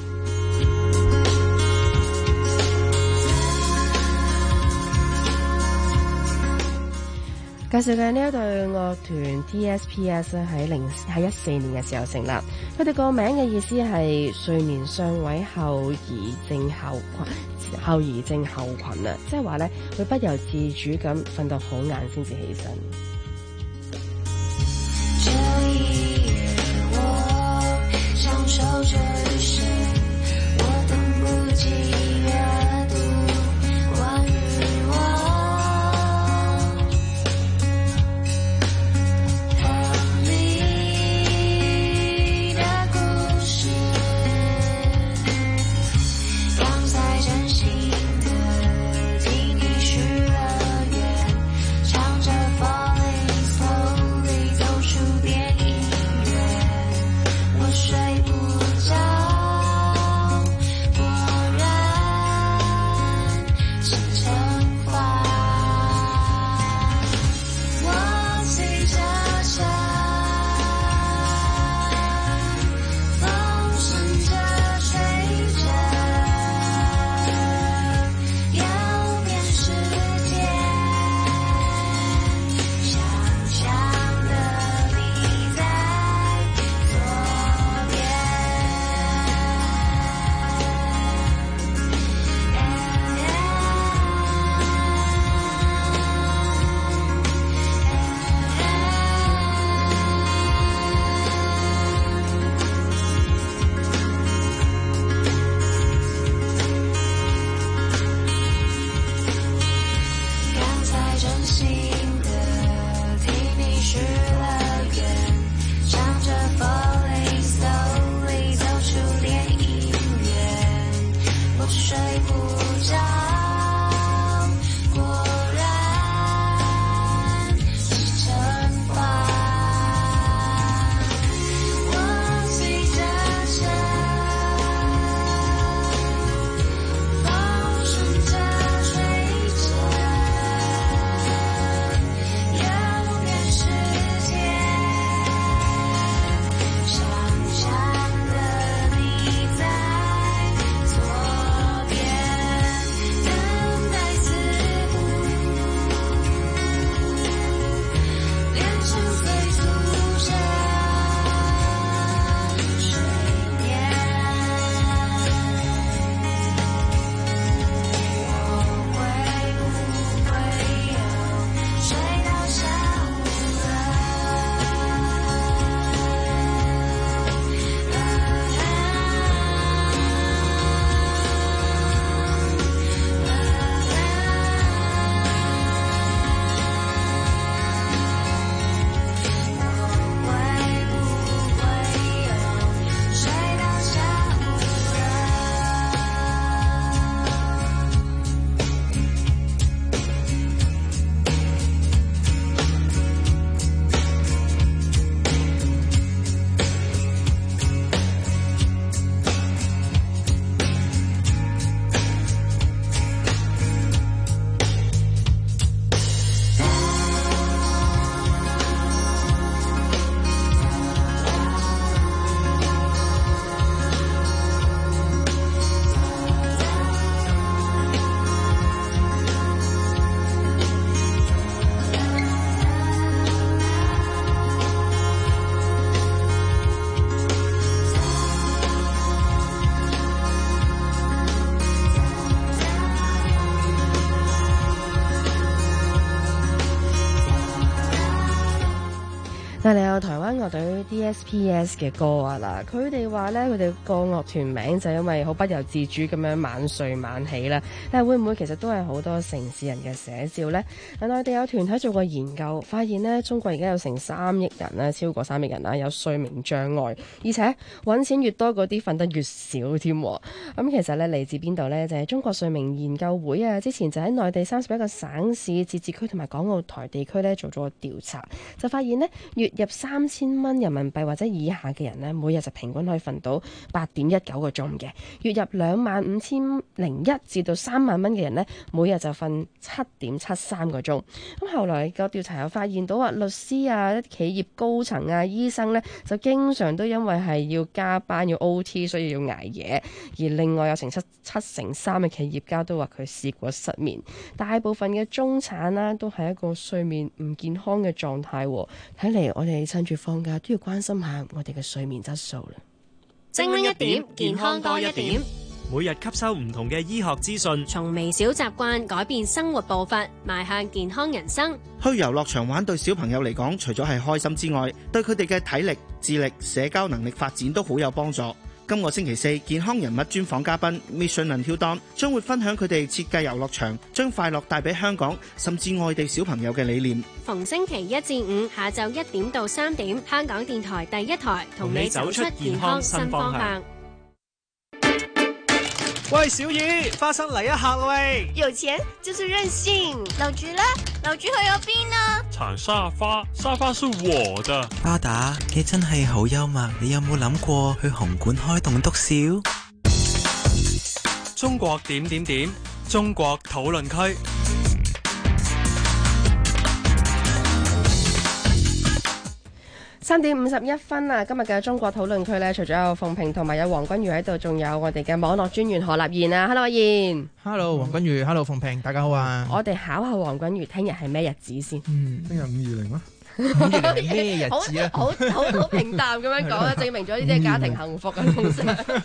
介紹嘅呢一隊樂團 TSPS 咧，喺14年嘅時候成立，佢哋個名嘅意思係睡眠相位後遺症候群啊，即係話咧會不由自主咁瞓到好晏先至起身。 這一夜我享受着餘生，我等不及閱讀關於我夢裡的故事，剛才真心的聽你許了願，唱着 Falling 帶嚟有台灣樂隊 DSPS 嘅歌啊嗱，佢哋話咧，佢哋個樂團名就因為好不由自主咁樣晚睡晚起啦。但係會唔會其實都係好多城市人嘅寫照呢？內地有團體做過研究，發現呢中國而家有成3億人啦，超過3億人啦，有睡眠障礙，而且揾錢越多嗰啲瞓得越少添。咁其實咧嚟自邊度呢？就係中國睡眠研究會啊，之前就喺內地31個省市、自治區同埋港澳台地區咧做咗個調查，就發現呢月入3000蚊人民幣或者以下嘅人呢，每日就平均可以瞓到8.19個鐘嘅；月入25001至到3萬蚊嘅人呢，每日就瞓7.73個鐘。咁後來個調查又發現到話，律師啊、企業高層啊、醫生呢，就經常都因為係要加班要 OT， 所以要捱夜。而另外有成七成3嘅企業家都話佢試過失眠。大部分嘅中產啦，都係一個睡眠唔健康嘅狀態。睇嚟我哋趁住放假都要關心下我哋嘅睡眠質素啦。 精靈一點，健康多一點。 每日吸收唔同嘅醫學資訊， 從微小習慣改變生活步伐，邁向健康人生。 去遊樂場玩對小朋友嚟講，除咗係開心之外，對佢哋嘅體力、智力、社交能力發展都好有幫助。今個星期4健康人物專訪嘉賓 Mission Until Dawn 將會分享佢哋設計遊樂場，將快樂帶俾香港甚至外地小朋友嘅理念。 逢星期1至5下晝1點到3點，香港電台第一台同你走出健康新方向。 喂，小二，花生嚟一下喂！ 有錢就是任性。樓主呢？樓主去咗邊啊？ 鏟沙發，沙發是我的。 巴打，你真係好幽默。你有冇諗過去紅館開棟篤笑？ 中國點點點，中國討論區。 3點51分啊！今日嘅中國討論區呢，除咗有鳳萍同埋有黃君如喺度，仲有我哋嘅網絡專員何立彥啊 ！Hello， 阿彥。 Hello， 黃君如。Hello， 鳳萍。大家好啊！ 我哋考下黃君如，聽日係咩日子先？ 聽日520啦。 係咩日子咧？ 好平淡咁樣講啦，證明咗呢啲係家庭幸福嘅東西。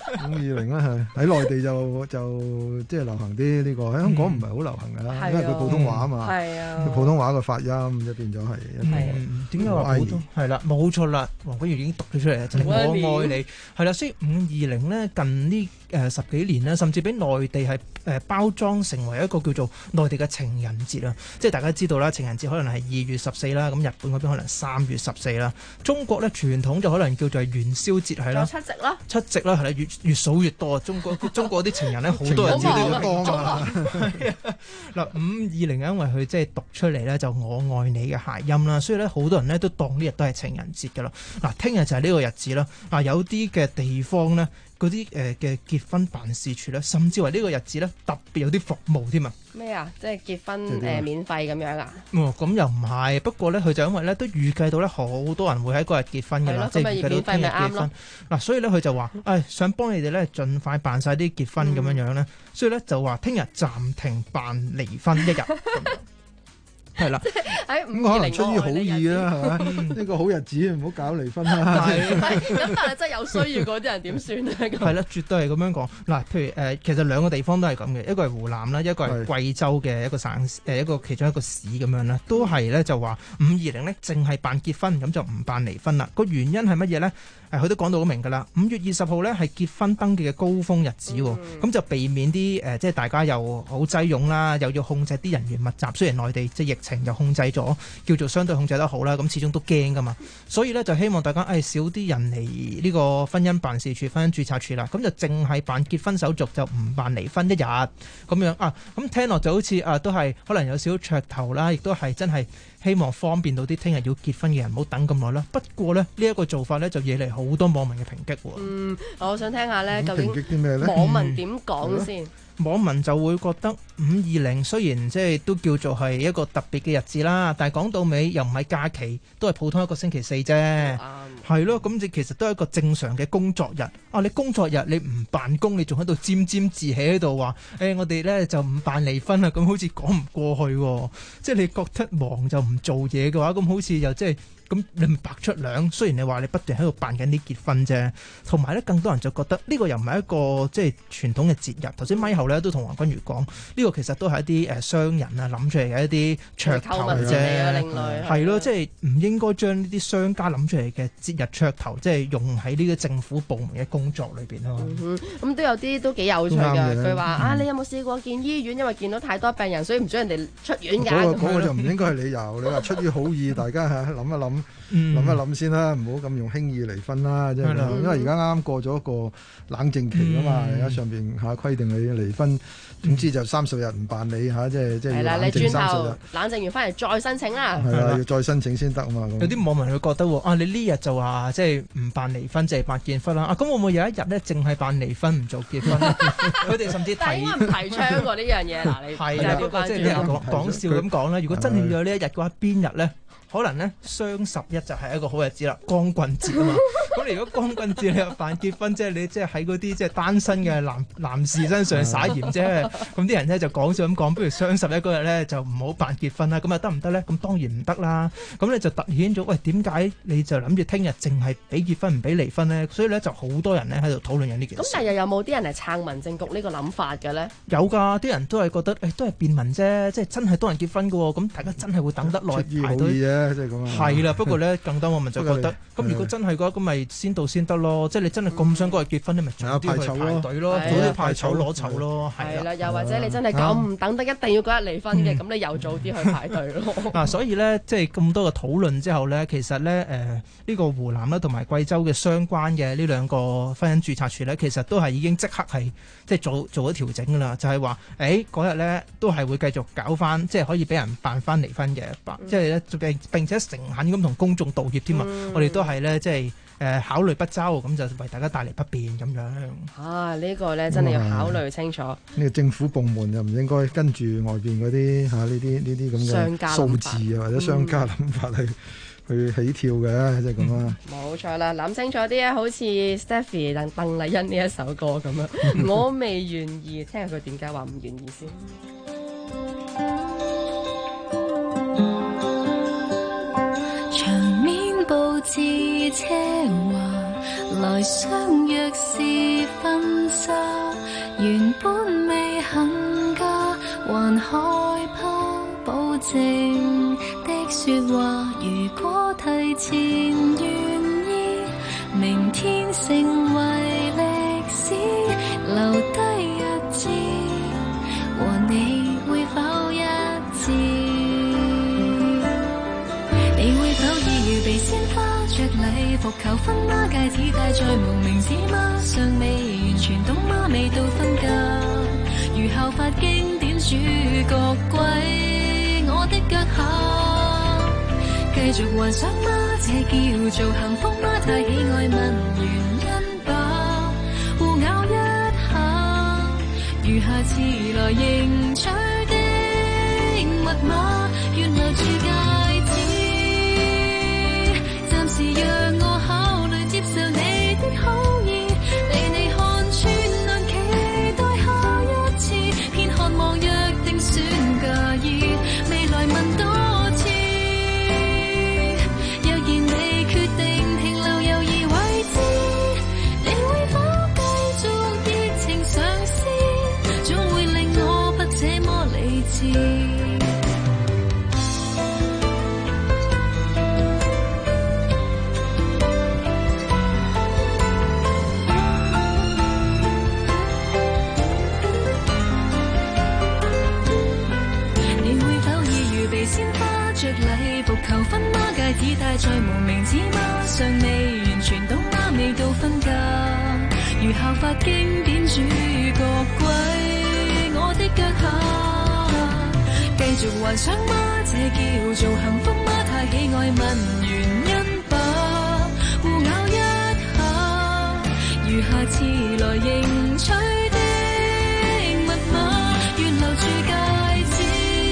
520啦，喺內地就即係流行啲呢個，喺香港唔係好流行㗎啦，因為佢普通話啊嘛。係啊，佢普通話嘅發音就變咗係一個。 點解話普通？係啦，冇錯啦，黃君如已經讀咗出嚟啦，就係我愛你。係啦，所以520咧近呢10幾年咧，甚至俾內地係包裝成為一個叫做內地嘅情人節啊！即係大家知道啦，情人節可能係2月14啦，咁日本嗰邊可能3月14啦。中國咧傳統就可能叫做元宵節係啦，七夕啦係啦，越數越多。中國啲情人咧好多人知道呢個動作啦。嗱520因為佢即係讀出嚟咧就我愛你嘅諧音啦，所以咧好多人咧都當呢日都係情人節㗎啦。嗱聽日就係呢個日子啦。有啲嘅地方咧。嗰啲嘅結婚辦事處咧，甚至為呢個日子咧特別有啲服務添啊！ 咩啊？即係結婚免費咁樣啊？ 咁又唔係，不過咧佢就因為咧都預計到咧好多人會喺嗰日結婚㗎啦，即係預計到聽日結婚。嗱，所以咧佢就話，想幫你哋咧盡快辦晒啲結婚咁樣咧，所以咧就話聽日暫停辦離婚1日。係啦， 咁可能出於好意啦，係嘛？呢個好日子唔好搞離婚啦。 咁但係真係有需要嗰啲人點算咧？ 係啦，絕對係咁樣講。嗱，譬如其實兩個地方都係咁嘅，一個係湖南啦，一個係貴州嘅一個省一個其中一個市咁樣啦，都係咧就話520咧淨係辦結婚，咁就唔辦離婚啦。個原因係乜嘢咧？佢都講到好明㗎啦。5月20號咧係結婚登記嘅高峰日子喎，咁就避免啲即係大家又好擠擁啦，又要控制啲人員密集。雖然內地即係疫情又控制咗，叫做相對控制得好啦，咁始終都驚㗎嘛。所以咧就希望大家少啲人嚟呢個婚姻辦事處、婚姻註冊處啦，咁就淨係辦結婚手續，就唔辦離婚1日咁樣啊。咁聽落就好似都係可能有少少噱頭啦，亦都係真係希望方便到啲聽日要結婚嘅人唔好等咁耐啦。不過呢，呢一個做法呢，就惹嚟好多網民嘅抨擊喎。 我想聽下呢，究竟抨擊啲咩呢？ 網民點講先？ 網民就會覺得520雖然即係都叫做係一個特別嘅日子啦，但係講到尾又唔係假期，都係普通一個星期4啫。係咯，咁其實都係一個正常嘅工作日。你工作日你唔辦公，你仲喺度沾沾自喜喺度話，我哋呢就唔辦離婚啦，咁好似講唔過去喎。即係你覺得忙就唔做嘢嘅話，咁好似又即係咁你咪白出糧。雖然你話你不斷喺度辦緊啲結婚啫，同埋咧更多人就覺得呢個又唔係一個即係傳統嘅節日。頭先咪後咧都同黃君如講，呢個其實都係一啲商人啊諗出嚟嘅一啲噱頭啫，係咯，即係唔應該將呢啲商家諗出嚟嘅節日噱頭，即係用喺呢個政府部門嘅工作裏邊咯。 咁都有啲都幾有趣㗎。佢話你有冇試過見醫院，因為見到太多病人，所以唔想人哋出院㗎。 嗰個就唔應該係理由。你話出於好意，大家諗一諗先啦，唔好咁用輕易離婚啦，即係因為而家啱啱過咗一個冷靜期啊嘛，而家上邊規定你離婚，總之就30日唔辦理嚇，即係要冷靜30日。 冷靜完翻嚟再申請啦。 係啦，要再申請先得啊嘛。 有啲網民會覺得你呢日就話即係唔辦離婚，淨係辦結婚啦。咁會唔會有一日咧，淨係辦離婚唔做結婚？佢哋甚至提倡過呢樣嘢嗱，你係啦，不過即係講笑咁講啦。如果真係要有呢一日嘅話，邊日咧？可能咧雙11就係一個好日子啦，光棍節啊嘛。咁你如果光棍節你又辦結婚，即係你即係喺嗰啲即係單身嘅男士身上撒鹽啫。咁啲人咧就講笑咁講，不如雙11嗰日咧就唔好辦結婚啦。咁啊得唔得咧？咁當然唔得啦。咁你就突顯咗，喂，點解你就諗住聽日淨係俾結婚唔俾離婚咧？所以咧就好多人咧喺度討論緊呢件事。 咁但係又有冇啲人係撐民政局呢個諗法嘅咧？ 有㗎，啲人都係覺得都係便民啫，即係真係多人結婚㗎喎。咁大家真係會等得耐排隊。係啦，不過咧更多我咪就覺得，咁如果真係嘅話，咁咪先到先得咯。即係你真係咁想嗰日結婚，你咪早啲去排隊咯，早啲排籌攞籌咯。係啦， 又或者你真係咁唔等得，一定要嗰日離婚嘅，咁你又早啲去排隊咯。 所以咧，即係咁多嘅討論之後咧，其實咧呢個湖南啦同埋貴州嘅相關嘅呢兩個婚姻註冊處咧，其實都係已經即刻係即係做咗調整㗎啦。就係話嗰日咧都係會繼續搞翻，即係可以俾人辦翻離婚嘅，即係咧並且誠懇咁同公眾道歉添啊！我哋都係咧，即係考慮不周，咁就為大家帶嚟不便咁樣。 呢個咧真係要考慮清楚。呢個政府部門又唔應該跟住外邊嗰啲呢啲咁嘅數字或者商家諗法去起跳嘅，即係咁啊！ 冇錯啦，諗清楚啲啊！好似 Stephy 鄧麗欣呢一首歌咁樣，我未願意，聽下佢點解話唔願意先。 場面佈置奢華，來相約是婚紗，原本未肯嫁，還害怕保證的説話。如果提前願意，明天成為歷史，留低日子，和你會否一致？你會否已預備鮮花着禮服求婚嗎？戒指戴在無名指嗎？尚未完全懂嗎？未到婚嫁，如效法經典主角歸我的腳下，繼續幻想嗎？這叫做幸福嗎？太喜愛問原因吧，互咬一下，如下次來迎娶的密碼，願留住戒指。暫時讓我考慮接受你的好意，被你看穿能期待下一次，偏渴望約定算假意，未來問多次。若然你決定停留猶豫未知，你會否繼續熱情嘗試？總會令我不這麼理智。求婚嗎？戒指戴在無名指嗎？尚未完全懂嗎？未到婚嫁，如效法經典主角歸我的腳下，繼續幻想嗎？這叫做幸福嗎？太喜愛問原因吧，互咬一下，如下次來迎娶的密碼，願留住戒指，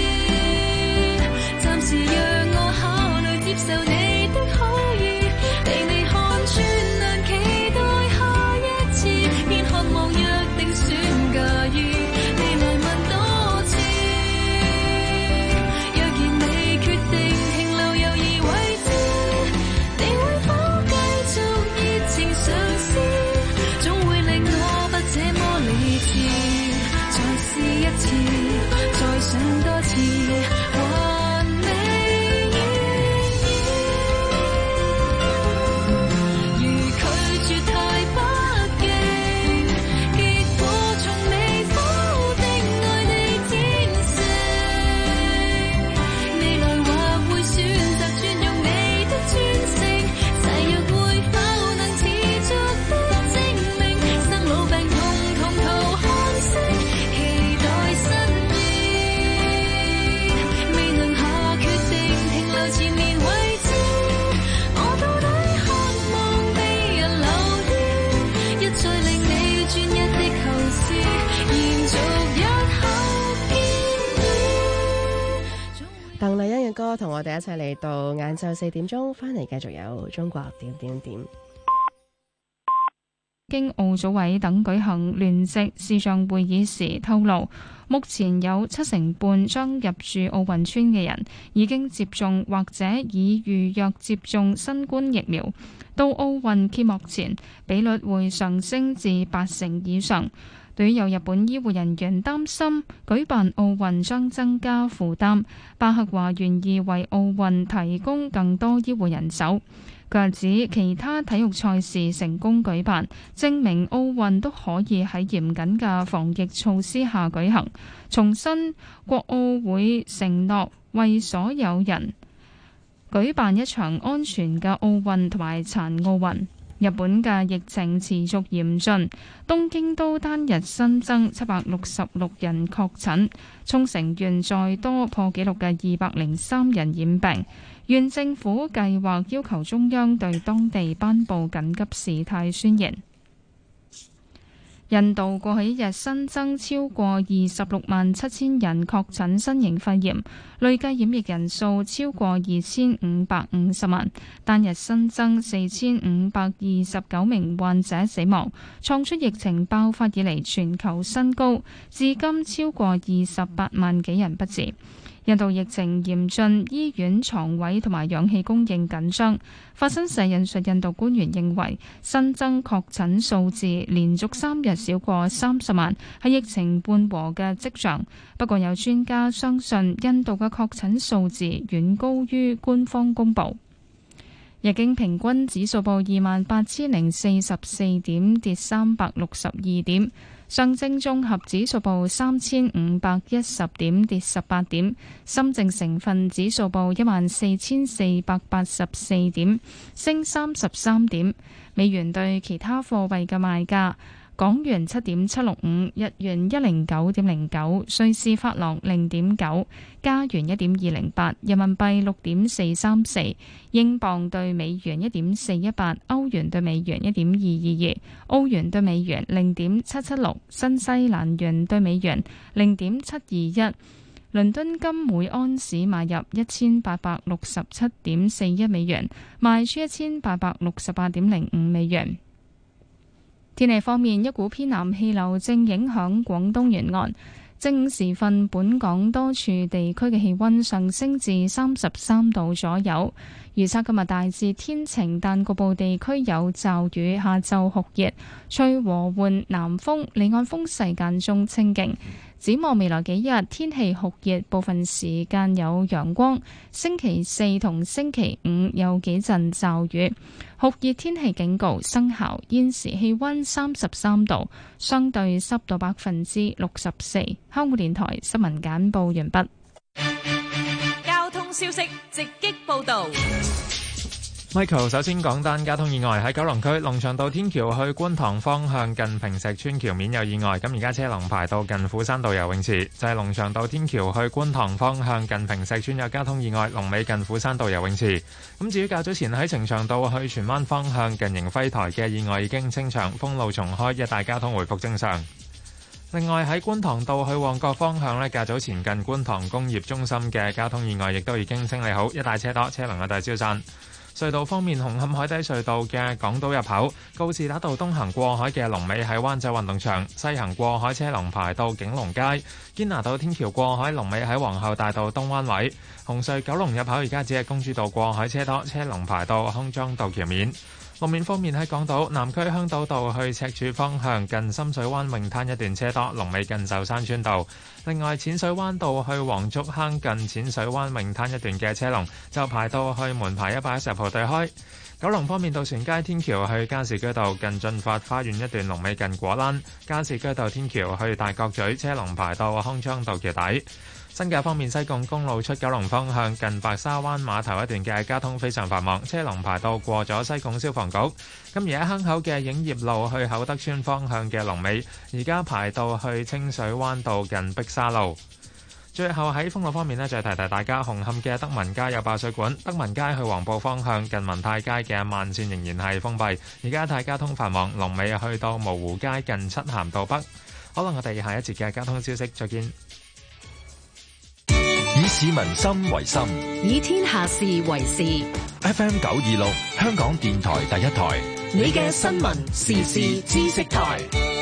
暫時讓接受你的好意，被你看穿難期待下一次，偏渴望約定算假意，未來問多次。若然你決定停留猶豫未知， 想多次，還未願意。如拒絕太北京，結果從未否定愛你天性。未來或會選擇轉用你的專稱，誓約會否能持續的證明，生老病痛同途看星，期待新意，未能下決定，停留前面位置。我到底渴望被人留戀，一再令你專一的構思，延續一刻見面。 鄧麗欣嘅歌同我哋一齊嚟到晏晝4點鐘，翻嚟繼續有中國點點點。 經奧組委等舉行聯席視像會議時透露，目前有70%半將入住奧運村嘅人已經接種或者已預約接種新冠疫苗，到奧運揭幕前比率會上升至80%以上。對於有日本醫護人員擔心舉辦奧運將增加負擔，巴克話願意為奧運提供更多醫護人手。佢又指其他體育賽事成功舉辦，證明奧運都可以喺嚴謹嘅防疫措施下舉行。重申國奧會承諾為所有人舉辦一場安全嘅奧運同埋殘奧運。日本嘅疫情持續嚴峻，東京都單日新增766人確診，沖繩縣再多破紀錄嘅203人染病。縣政府計劃要求中央對當地頒布緊急事態宣言。印度過去一日新增超過267000人確診新型肺炎，累計染疫人數超過2550萬，單日新增4529名患者死亡，創出疫情爆發以嚟全球新高，至今超過28萬幾人不治。印度疫情嚴峻，醫院床位同埋氧氣供應緊張。法新社引述印度官員認為，新增確診數字連續3日少過30萬，係疫情緩和嘅跡象。不過有專家相信，印度嘅確診數字遠高於官方公佈。日經平均指數報28,044點，跌362點。上證綜合指數報3510點，跌18點。深證成分指數報14,484點，升33點。美元對其他貨幣嘅賣價：港元7.765，日元109.09，瑞士法郎0.9，加元1.208，人民幣6.434，英鎊對美元1.418，歐元對美元1.222，澳元對美元0.776，新西蘭元對美元0.721。倫敦金每安士買入1867.41美元，賣出1868.05美元。天氣方面，一股偏南氣流正影響廣東沿岸。正午時分，本港多處地區嘅氣溫上升至33度左右。預測今日大致天晴，但局部地區有驟雨。下晝酷熱，吹和緩南風，離岸風勢間中清勁。展望未來幾日，天氣酷熱，部分時間有陽光。星期四同星期五有幾陣驟雨。酷熱天氣警告生效。現時氣溫33度，相對濕度64%。香港電台新聞簡報完畢。 交通消息直擊報道。 Michael 首先講單交通意外，喺九龍區龍翔道天橋去觀塘方向近坪石村橋面有意外，咁而家車龍排到近虎山道游泳池。就係龍翔道天橋去觀塘方向近坪石村有交通意外，龍尾近虎山道游泳池。咁至於較早前喺呈祥道去荃灣方向近盈輝台嘅意外已經清場，封路重開，一帶交通回復正常。另外喺觀塘道去旺角方向較早前近觀塘工業中心嘅交通意外亦都已經清理好，一帶車多，車龍有待消散。隧道方面，紅磡海底隧道嘅港島入口告士打道東行過海嘅龍尾喺灣仔運動場，西行過海車龍排到景隆街。堅拿道天橋過海龍尾喺皇后大道東灣位。紅隧九龍入口而家只係公主道過海車多，車龍排到康莊道橋面。 路面方面喺港島南區香島道去赤柱方向近深水灣泳灘一段車多，龍尾近壽山村道。另外淺水灣道去黃竹坑近淺水灣泳灘一段嘅車龍就排到去門牌110號對開。九龍方面，渡船街天橋去加士居道近駿發花園一段龍尾近果欄，加士居道天橋去大角咀車龍排到康莊道橋底。新界方面，西貢公路出九龍方向近白沙灣碼頭一段嘅交通非常繁忙，車龍排到過咗西貢消防局。咁而喺坑口嘅影業路去厚德村方向嘅龍尾，而家排到去清水灣道近碧沙路。最後喺封路方面呢，再提提大家，紅磡嘅德民街有爆水管，德民街去黃埔方向近民泰街嘅慢線仍然係封閉，而家太交通繁忙，龍尾去到蕪湖街近漆咸道北。好啦，我哋下一節嘅交通消息再見。 以市民心為心， 以天下事為事。 FM 926，香港電台第一台， 你嘅新聞時事知識台。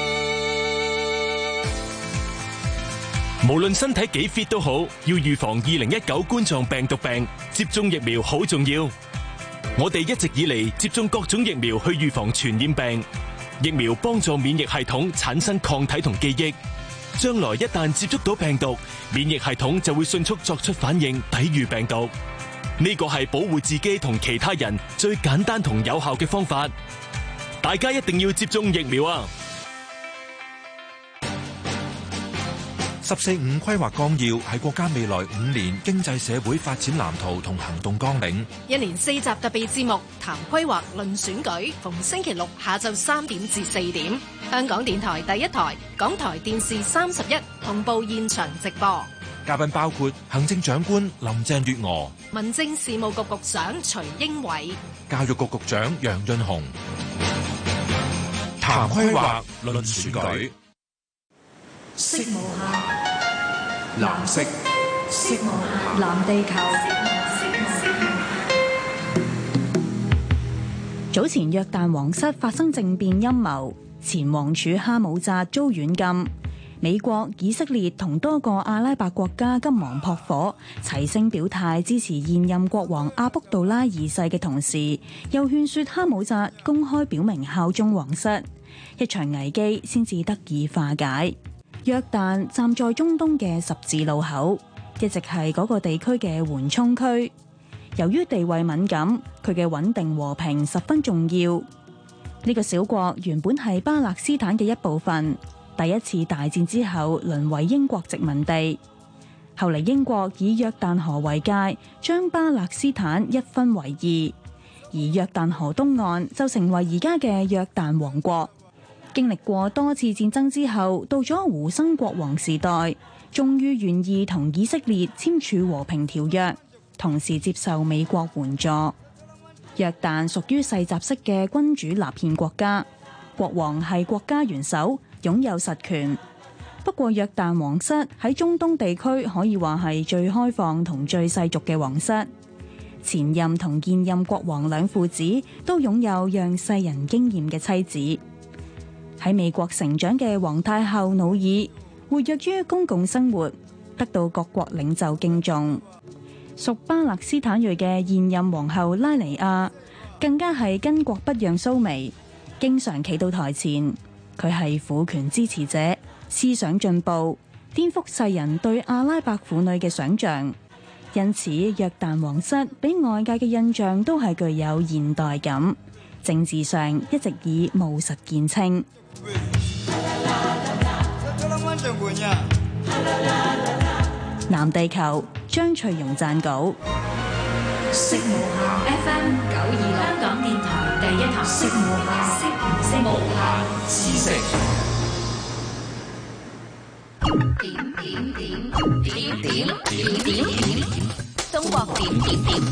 無論身體幾 fit 都好，要預防2019冠狀病毒病，接種疫苗好重要。我哋一直以嚟接種各種疫苗去預防傳染病，疫苗幫助免疫系統產生抗體同記憶，將來一旦接觸到病毒，免疫系統就會迅速作出反應，抵禦病毒。呢個係保護自己同其他人最簡單同有效嘅方法。大家一定要接種疫苗啊 ！14-5規劃綱要係國家未來5年經濟社會發展藍圖同行動綱領。 一連4集特備節目，談規劃論選舉，逢星期六下晝3點至4點，香港電台第一台、港台電視31同步現場直播。 嘉賓包括行政長官林鄭月娥、 民政事務局局長徐英偉、 教育局局長楊潤雄。談規劃論選舉。 色無限， 藍色， 色無限，藍地球。 早前約旦皇室發生政變陰謀，前王儲哈姆扎遭軟禁，美國、以色列同多個阿拉伯國家急忙撲火，齊聲表態支持現任國王阿卜杜拉二世嘅同時，又勸說哈姆扎公開表明效忠皇室，一場危機先至得以化解。約旦站在中東嘅十字路口，一直係嗰個地區嘅緩衝區。由於地位敏感，佢嘅穩定和平十分重要。呢個小國原本係巴勒斯坦嘅一部分，第一次大戰之後淪為英國殖民地。後嚟英國以約旦河為界，將巴勒斯坦一分為二，而約旦河東岸就成為而家嘅約旦王國。經歷過多次戰爭之後，到咗胡生國王時代，終於願意同以色列簽署和平條約，同時接受美國援助。約旦屬於世襲式嘅君主立憲國家，國王係國家元首，擁有實權。不過約旦皇室喺中東地區可以話係最開放同最世俗嘅皇室。前任同現任國王兩父子都擁有讓世人驚豔嘅妻子。喺美國成長嘅皇太后努爾活躍於公共生活，得到各國領袖敬重。屬巴勒斯坦裔嘅現任皇后拉尼亞更加係巾幗不讓鬚眉，經常企到台前。佢係婦權支持者，思想進步，顛覆世人對阿拉伯婦女嘅想象。因此約旦皇室俾外界嘅印象都係具有現代感，政治上一直以務實見稱。藍地球張翠容撰稿。 色無限 FM 926香港電台第一台。色無限，色無限知識。點，中國點。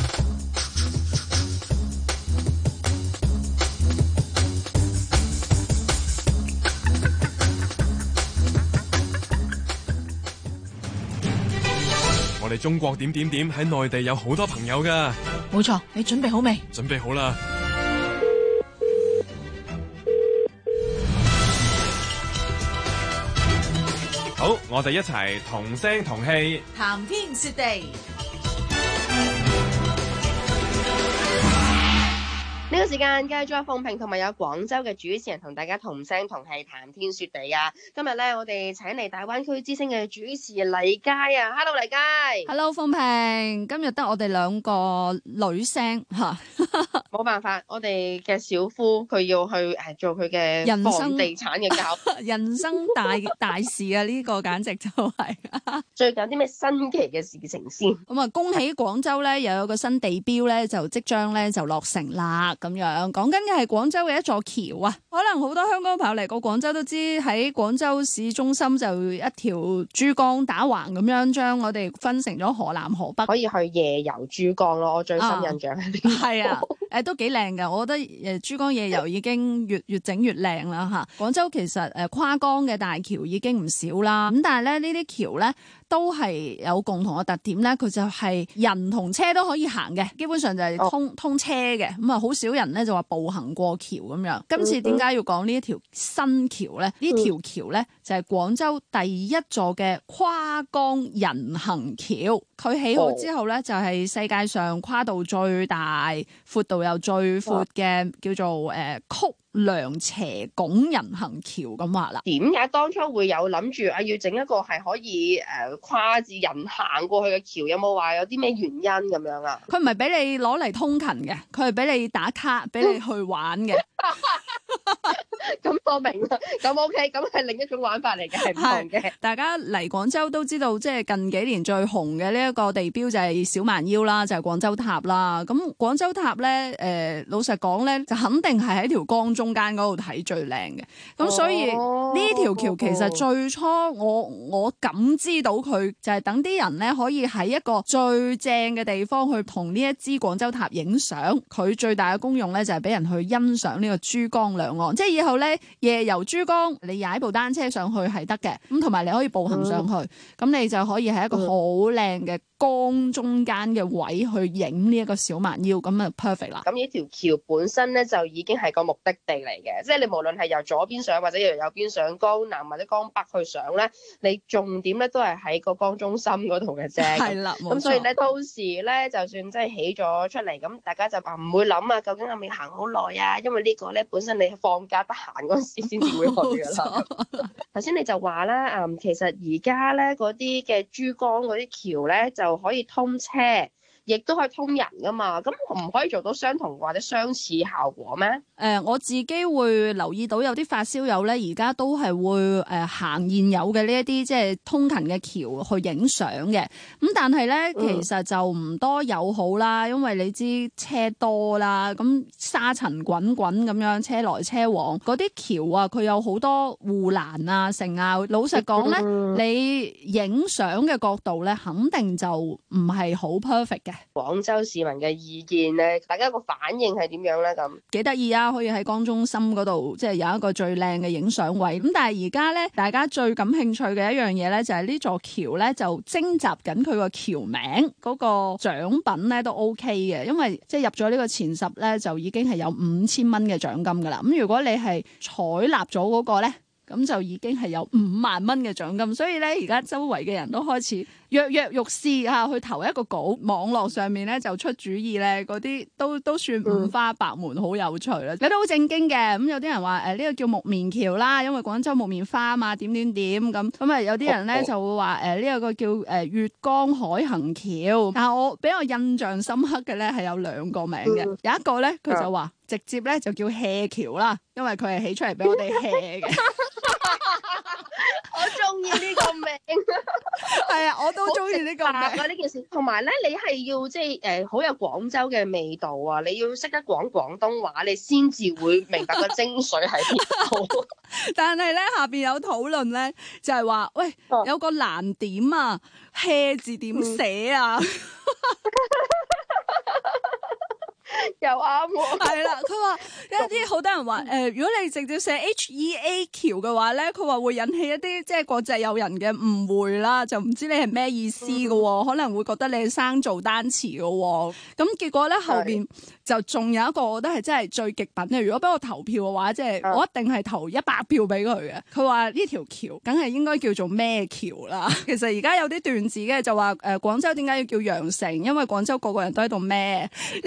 我哋中國點喺內地有好多朋友㗎。 冇錯，你準備好未？ 準備好啦。好，我哋一齊同聲同氣， 談天說地。 呢個時間繼續有鳳萍同埋有廣州嘅主持人同大家同聲同氣談天說地啊！今日咧我哋請嚟大灣區之聲嘅主持黎佳啊 ，Hello 黎佳 ，Hello 鳳萍，今日得我哋兩個女聲吓， 冇辦法，我哋嘅小夫佢要去做佢嘅房地產嘅教人生大事啊！呢個簡直就係最近有啲咩新奇嘅事情先？ 咁啊，恭喜廣州咧又有個新地標咧就即將咧就落成啦！咁樣講緊嘅係廣州嘅一座橋啊，可能好多香港朋友嚟過廣州都知，喺廣州市中心就一條珠江打橫咁樣，將我哋分成咗河南河北， 可以去夜遊珠江咯。我最深印象係呢個係啊，都幾靚嘅。我覺得珠江夜遊已經越整越靚啦嚇。廣州其實跨江嘅大橋已經唔少啦，咁但係咧呢啲橋咧都係有共同嘅特點咧，佢就係人同車都可以行嘅，基本上就係通車嘅。咁啊，好少人咧就話步行過橋咁樣。今次點解要講呢一條新橋咧？呢條橋咧就係廣州第一座嘅跨江人行橋。佢起好之後咧，就係世界上跨度最大、闊度又最闊嘅叫做曲梁斜拱人行橋咁話啦。 點解當初會有諗住要整一個係可以跨住人行過去嘅橋？有冇話有啲咩原因咁樣啊？ 佢唔係俾你攞嚟通勤嘅，佢係俾你打卡，俾你去玩嘅。 咁我明啦，咁 OK，咁係另一種玩法嚟嘅，係唔同嘅。 大家嚟廣州都知道，即係近幾年最紅嘅呢一個地標就係小蠻腰啦，就係廣州塔啦。咁廣州塔咧，老實講咧，就肯定係喺條江中間嗰度睇最靚嘅。咁所以呢條橋其實最初我感知到佢就係等啲人咧可以喺一個最正嘅地方去同呢一支廣州塔影相。佢最大嘅功用咧就係俾人去欣賞呢個珠江兩岸，即係以後咧夜遊珠江，你踩部單車上去係得嘅，咁同埋你可以步行上去，咁你就可以喺一個好靚嘅江中間嘅位去影呢一個小蠻腰，咁啊 perfect 啦。 咁呢條橋本身咧就已經係個目的地嚟嘅，即係你無論係由左邊上或者由右邊上江南或者江北去上咧，你重點咧都係喺個江中心嗰度嘅啫。 係啦，冇錯。 咁所以咧到時咧就算即係起咗出嚟，咁大家就唔會諗啊，究竟係咪行好耐啊？因為呢個咧本身你放假得閒嗰陣時先至會去㗎啦。頭先你就話啦，其實而家咧嗰啲嘅珠江嗰啲橋咧就可以通車，亦都可以通人噶嘛，咁唔可以做到相同或者相似效果咩？ 我自己會留意到有啲發燒友咧，而家都係會行現有嘅呢一啲即係通勤嘅橋去影相嘅。咁但係咧，其實就唔多友好啦，因為你知車多啦，咁沙塵滾滾咁樣車來車往，嗰啲橋啊，佢有好多護欄啊、成啊。老實講咧，你影相嘅角度咧，肯定就唔係好 perfect 嘅。 廣州市民嘅意見咧，大家個反應係點樣咧？咁幾得意啊！可以喺江中心嗰度，即係有一個最靚嘅影相位。咁但係而家咧，大家最感興趣嘅一樣嘢咧，就係呢座橋咧就徵集緊佢個橋名嗰個獎品咧都 OK 嘅，因為即係入咗呢個前10咧，就已經係有5000蚊嘅獎金噶啦。咁如果你係採納咗嗰個咧，咁就已經係有5萬蚊嘅獎金。所以咧，而家周圍嘅人都開始躍躍欲試嚇去投一個稿，網絡上面咧就出主意咧，嗰啲都算五花八門，好有趣啦。你都好正經嘅，咁有啲人話呢個叫木棉橋啦，因為廣州木棉花啊嘛，點咁啊有啲人咧就會話呢個叫粵江海行橋。但係我比較印象深刻嘅咧係有2個名嘅，有一個咧佢就話直接咧就叫 hea 橋啦，因為佢係起出嚟俾我哋 hea 嘅。 我中意呢個名， 係啊，我都中意呢個名啊呢件事。同埋咧，你係要即係好有廣州嘅味道啊！你要識得講廣東話，你先至會明白個精髓喺邊度。 但係咧，下邊有討論咧，就係話，喂，有個難點啊，hea 字點寫啊？ 又啱喎， 係啦，佢話有啲好多人話如果你直接寫 HEA 橋嘅話咧，佢話會引起一啲即係國際友人嘅誤會啦，就唔知你係咩意思嘅喎，可能會覺得你係生做單詞嘅喎。咁結果咧後邊就仲有一個，我覺得係真係最極品嘅。如果俾我投票嘅話，即係我一定係投100票俾佢嘅。佢話呢條橋梗係應該叫做咩橋啦？其實而家有啲段子嘅就話廣州點解要叫羊城？因為廣州個個人都喺度咩呢個咩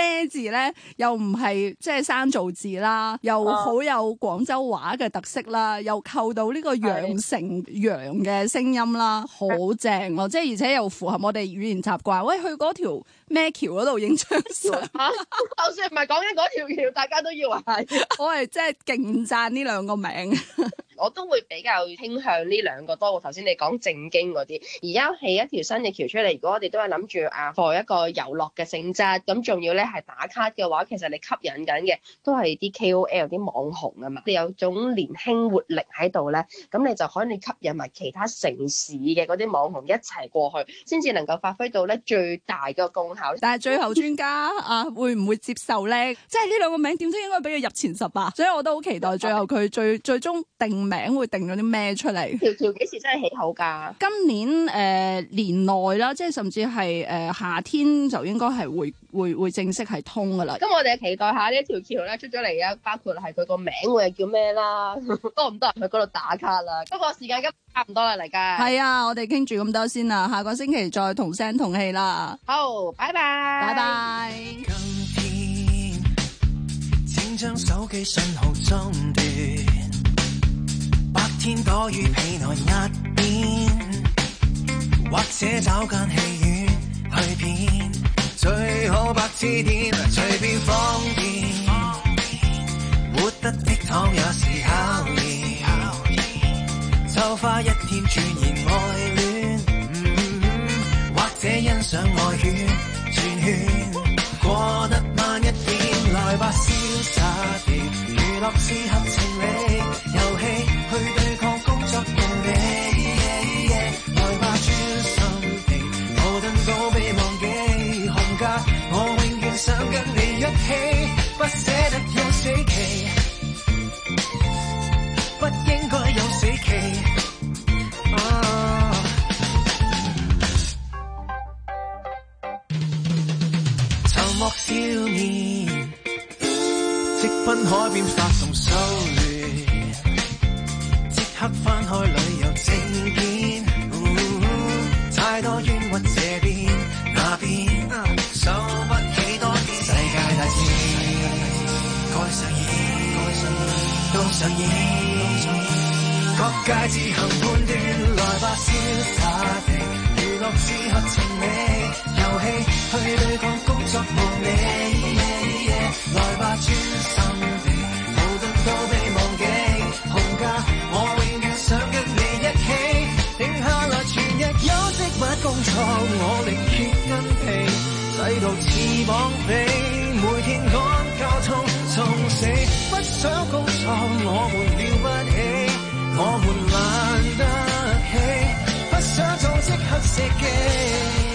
咩字咧，又唔係即係生造字啦，又好有廣州話嘅特色啦，又扣到呢個羊城羊嘅聲音啦，好正咯！即係而且又符合我哋語言習慣。喂，去嗰條咩橋嗰度影張相， 就算唔係講緊嗰條橋，大家都以為係。 我係真係勁讚呢兩個名。 我都會比較傾向呢兩個多過頭先你講正經嗰啲。而家起一條新嘅橋出嚟，如果我哋都係諗住for一個遊樂嘅性質，咁仲要咧係打卡嘅話，其實你吸引緊嘅都係啲 KOL 啲網紅啊嘛。你有種年輕活力喺度咧，咁你就可以吸引埋其他城市嘅嗰啲網紅一齊過去，先至能夠發揮到咧最大嘅功效。 但係最後專家會唔會接受咧？即係呢兩個名點都應該俾佢入前10吧。所以我都好期待最後佢最終定名會定咗啲咩出嚟？ 條橋幾時真係起好㗎？ 今年年內啦，即係甚至係夏天就應該係會正式係通㗎啦。 咁我哋期待下呢一條橋咧出咗嚟啊，包括係佢個名會係叫咩啦，多唔多人去嗰度打卡啦？不過時間今差唔多啦，嚟㗎。 係啊，我哋傾住咁多先啦，下個星期再同聲同氣啦。 好，拜拜， 拜拜。 今天請將手機信號中斷，白天躲於被內一邊，或者找間戲院去片，最好白字典隨便放電，活得的躺有時考驗，就花一天鑽研愛戀，或者欣賞愛圈轉圈，過得慢一點，來吧瀟灑地娛樂是合情理，遊戲去對抗工作無理，來吧專心地矛盾都被忘記，紅假我永遠想跟你一起，不捨得有死期，不應該有死期。沉默少年，直奔海邊發動騷亂，即刻翻開旅遊證件，太多冤屈這邊那邊，受不起多啲世界大戰，該上演都上演，各界自行判斷，來吧瀟灑地娛樂是合情理，遊戲去對抗工作無理，來吧專心地矛盾都被忘記，紅假我永遠想跟你一起，停下來全日休息不工作，我力竭筋疲，世道似綁匪，每天趕交通送死，不想工作我們了不起，我們懶得起，不想做即刻熄機。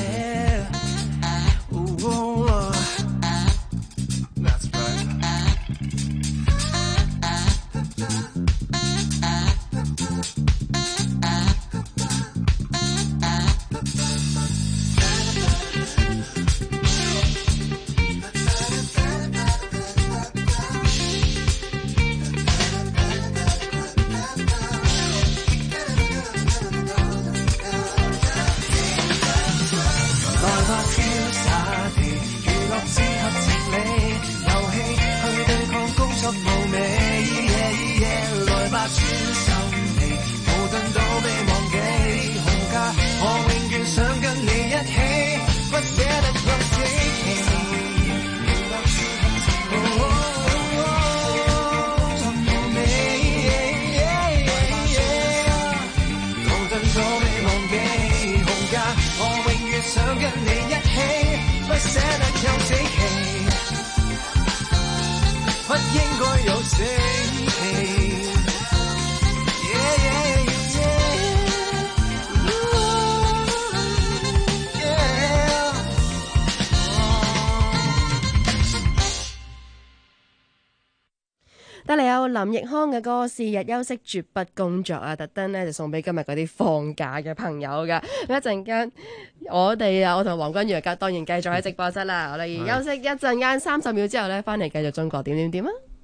得嚟有林奕匡嘅歌《是日休息絕不工作》啊，特登咧就送俾今日嗰啲放假嘅朋友噶。一陣間我同黃君如當然繼續喺直播室啦。我哋休息一陣間30秒之後咧，翻嚟繼續中國點點點啊！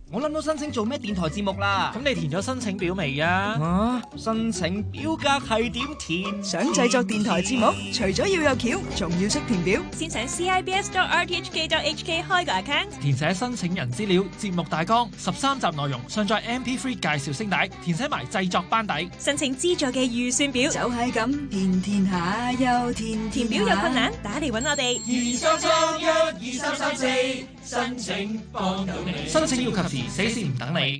我諗到申請做咩電台節目啦。 咁你填咗申請表未啊？ 申請表格係點填？ 想製作電台節目，除咗要有橋，仲要識填表。 先上 cibs.rthk.hk 開個 account， 填寫申請人資料、節目大綱、13集內容，上載 MP3 介紹聲帶，填寫埋製作班底。 申請資助嘅預算表就係咁，填下又填。 填表有困難，打嚟揾我哋。 23312334，申請幫到你。 申請要及時，死線唔等你。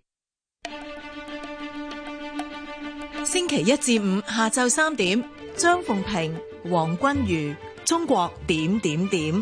星期一至五下晝3點，張鳳平、黃君如，中國點點點。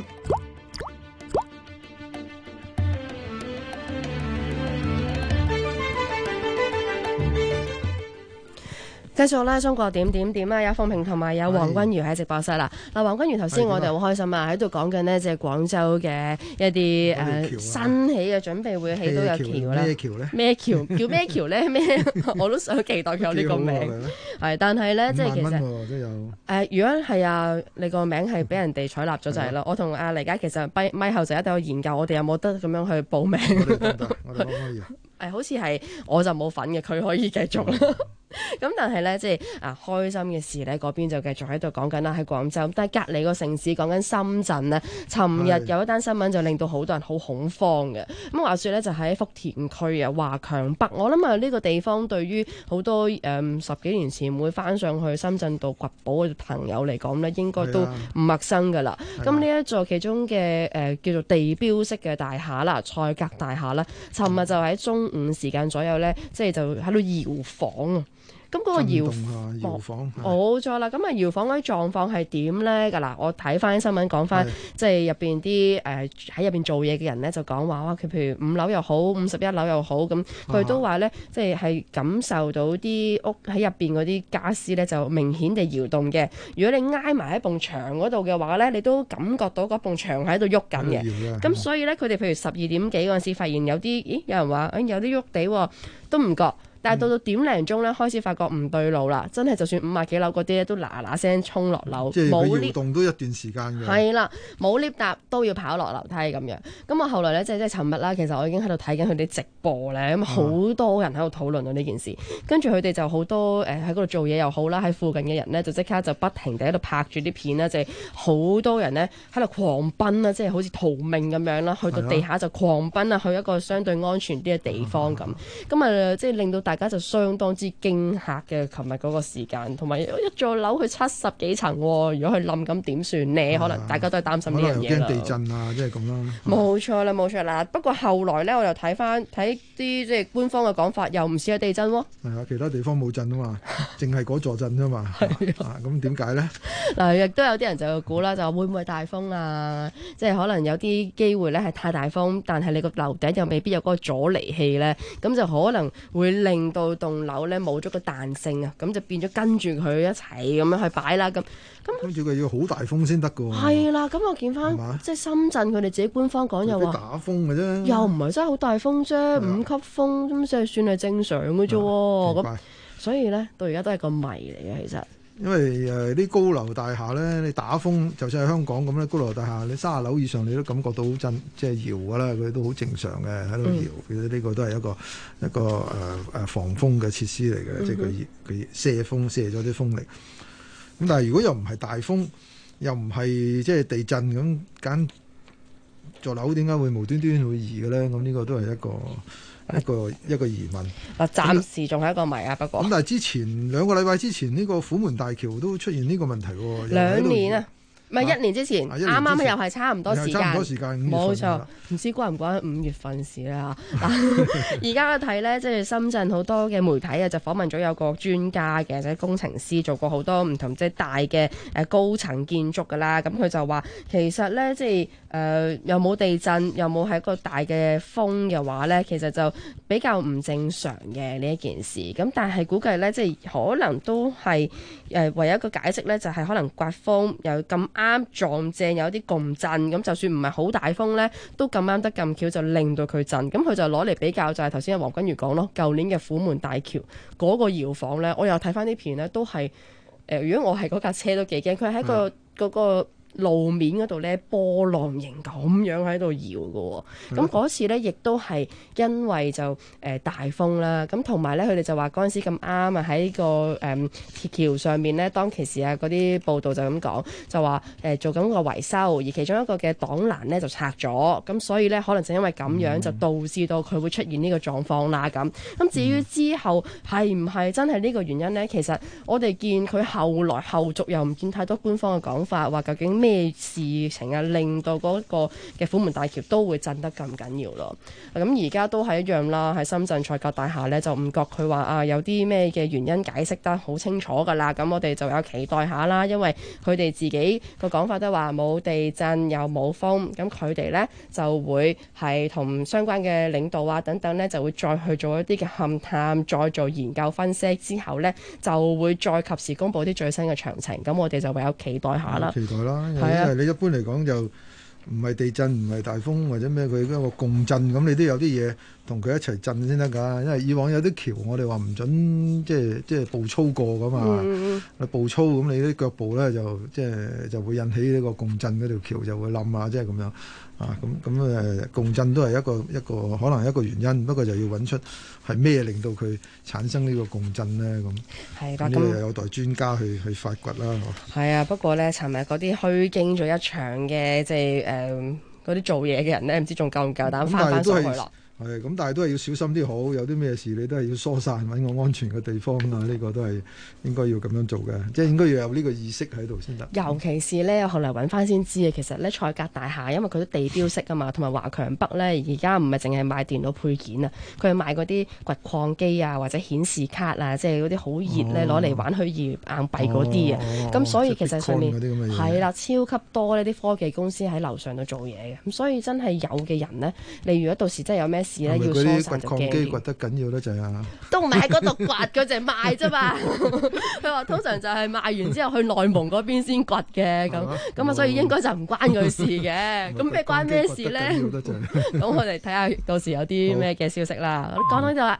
繼續咧，中國點點點啊！有鳳平同埋有黃君如喺直播室啦。嗱，黃君如頭先我哋好開心啊，喺度講緊呢，即係廣州嘅一啲新起嘅準備會起都有橋啦。 咩橋咧？ 咩橋？叫咩橋咧？咩？我都想期待佢有呢個名。係，但係咧，即係其實如果係啊，你個名係俾人哋採納咗就係啦。我同阿黎家其實咪後就一定有研究，我哋有冇得咁樣去報名？ 我哋可以。 好似係我就冇份嘅，佢可以繼續啦。咁但係咧，即係開心嘅事咧，嗰邊就繼續喺度講緊啦，喺廣州。但係隔離個城市講緊深圳咧，尋日有一單新聞就令到好多人好恐慌嘅。咁話說咧，就喺福田區啊，華強北。我諗呢個地方對於好多10幾年前會翻上去深圳度掘寶嘅朋友嚟講咧，應該都唔陌生㗎啦。咁呢一座其中嘅叫做地標式嘅大廈啦，賽格大廈啦，尋日就喺中午時間左右咧，即係就喺度搖房啊！咁嗰個搖房冇錯啦，咁搖房嗰啲狀況係點咧？㗎嗱，我睇翻新聞講翻，即係入邊啲喺入邊做嘢嘅人咧，就講話哇，佢譬如5樓又好，51樓又好，咁佢都話咧，即係感受到啲屋喺入邊嗰啲傢俬咧，就明顯地搖動嘅。如果你挨埋喺埲牆嗰度嘅話咧，你都感覺到嗰埲牆喺度喐緊嘅。咁所以咧，佢哋譬如12點幾嗰陣時，發現有啲，有人話有啲喐地喎，都唔覺。但係到點零鐘咧，開始發覺唔對路啦，真係就算50幾樓嗰啲咧，都嗱聲衝落樓， 即係佢搖動都一段時間嘅。係啦，冇 lift 搭都要跑落樓梯咁樣。咁我後來咧，即係尋日啦，其實我已經喺度睇緊佢哋直播咧，咁好多人喺度討論到呢件事。跟住佢哋就好多喺嗰度做嘢又好啦，喺附近嘅人咧就即刻就不停地喺度拍住啲片啦，就係好多人咧喺度狂奔啦，即係好似逃命咁樣啦，去到地下就狂奔啊，去一個相對安全啲嘅地方咁。咁即係令到大家就相當之驚嚇嘅，琴日嗰個時間，同埋一座樓佢70幾層，如果佢冧咁點算呢？可能大家都係擔心呢樣嘢啦。 驚地震啊，即係咁啦。 冇錯啦，冇錯啦。不過後來咧，我又睇啲即係官方嘅講法，又唔似係地震喎。 係啊，其他地方冇震啊嘛，淨係嗰座震啫嘛。咁點解咧？ 嗱，亦都有啲人就估啦，就會唔會大風啊？即係可能有啲機會咧係太大風，但係你個樓頂又未必有嗰個阻離器咧，咁就可能會令到棟樓咧冇咗個彈性啊，咁就變咗跟住佢一齊咁樣去擺啦，咁跟住佢要好大風先得㗎喎。 係啦，咁我見翻即係深圳佢哋自己官方講又話打風嘅啫， 又唔係真係好大風啫，5級風咁就算係正常嘅啫喎。咁所以咧到而家都係個謎嚟嘅，其實。 因為啲高樓大廈咧，你打風就算喺香港咁咧，高樓大廈你30樓以上你都感覺到好震，即係搖㗎啦，佢都好正常嘅喺度搖。其實呢個都係一個防風嘅設施嚟嘅，即係佢射咗啲風力。咁但係如果又唔係大風，又唔係即係地震咁，間座樓點解會無端端會移嘅咧？咁呢個都係一個疑問。 暫時仲係一個謎啊，不過。 咁但係之前2個禮拜之前呢個虎門大橋都出現呢個問題喎。 2年啊！唔係1年之前，啱啱又係差唔多時間，冇錯。唔知關唔關5月份事咧嚇？而家我睇咧，即係深圳好多嘅媒體啊，就訪問咗有個專家嘅，即係工程師，做過好多唔同即係大嘅高層建築㗎啦。咁佢就話其實咧，即係又冇地震，又冇係一個大嘅風嘅話咧，其實就比較唔正常嘅呢一件事。咁但係估計咧，即係可能都係唯一一個解釋咧，就係可能刮風又咁啱撞正有啲共振，咁就算唔係好大風咧，都咁啱得咁巧就令到佢震。咁佢就攞嚟比較，就係頭先阿黃君如講咯，舊年嘅虎門大橋嗰個搖晃咧，我又睇翻啲片咧，都係如果我係嗰架車都幾驚，佢喺嗰個路面嗰度咧波浪形咁樣喺度搖嘅。咁嗰次咧亦都係因為就大風啦，咁同埋咧佢哋就話嗰陣時咁啱啊喺個鐵橋上面咧，當其時啊嗰啲報道就咁講，就話做緊個維修，而其中一個嘅擋欄咧就拆咗，咁所以咧可能就因為咁樣就導致到佢會出現呢個狀況啦咁。咁至於之後係唔係真係呢個原因呢？其實我哋見佢後續又唔見太多官方嘅講法，話究竟咩事情啊令到嗰個嘅虎門大橋都會震得咁緊要咯。咁而家都係一樣啦，喺深圳賽格大廈呢，就唔覺佢話啊有啲咩嘅原因解釋得好清楚㗎啦。咁我哋就有期待下啦，因為佢哋自己個講法都話冇地震又冇風，咁佢哋呢就會係同相關嘅領導啊等等呢，就會再去做一啲嘅勘探，再做研究分析之後呢，就會再及時公佈啲最新嘅詳情。咁我哋就唯有期待下啦。 期待啦，因為你一般嚟講就唔係地震，唔係大風或者咩，佢嗰個共振，咁你都有啲嘢同佢一齊震先得㗎。因為以往有啲橋我哋話唔準即係步操過㗎嘛，步操咁你啲腳步咧就會引起呢個共振，嗰條橋就會冧啊，即係咁樣啊。咁共振都係一個可能係一個原因，不過就要揾出係咩令到佢產生呢個共振咧咁。係啦，咁有待專家去發掘啦。 係啊，不過咧，尋日嗰啲虛驚咗一場嘅即係嗰啲做嘢嘅人咧，唔知仲夠唔夠膽翻上去咯。 係咁，但係都係要小心啲好，有啲咩事你都係要疏散，揾個安全嘅地方啊！呢個都係應該要咁樣做嘅，即係應該要有呢個意識喺度先得。 尤其是咧，後嚟揾翻先知啊，其實咧賽格大廈，因為佢都地標式啊嘛，同埋華強北咧，而家唔係淨係賣電腦配件啊，佢係賣嗰啲掘礦機啊，或者顯示卡啊，即係嗰啲好熱咧攞嚟玩虛擬硬幣嗰啲啊。咁所以其實上面係啦，超級多呢啲科技公司喺樓上度做嘢嘅，咁所以真係有嘅人呢，你如果到時真係有咩事咧，要疏散就驚啲。 掘礦機掘得緊要咧就係啊， 都唔係喺嗰度掘，佢淨係賣啫嘛。佢話通常就係賣完之後去內蒙嗰邊先掘嘅，咁啊，所以應該就唔關佢事嘅。咁咩關咩事咧？咁我哋睇下到時有啲咩嘅消息啦。講到呢度啦。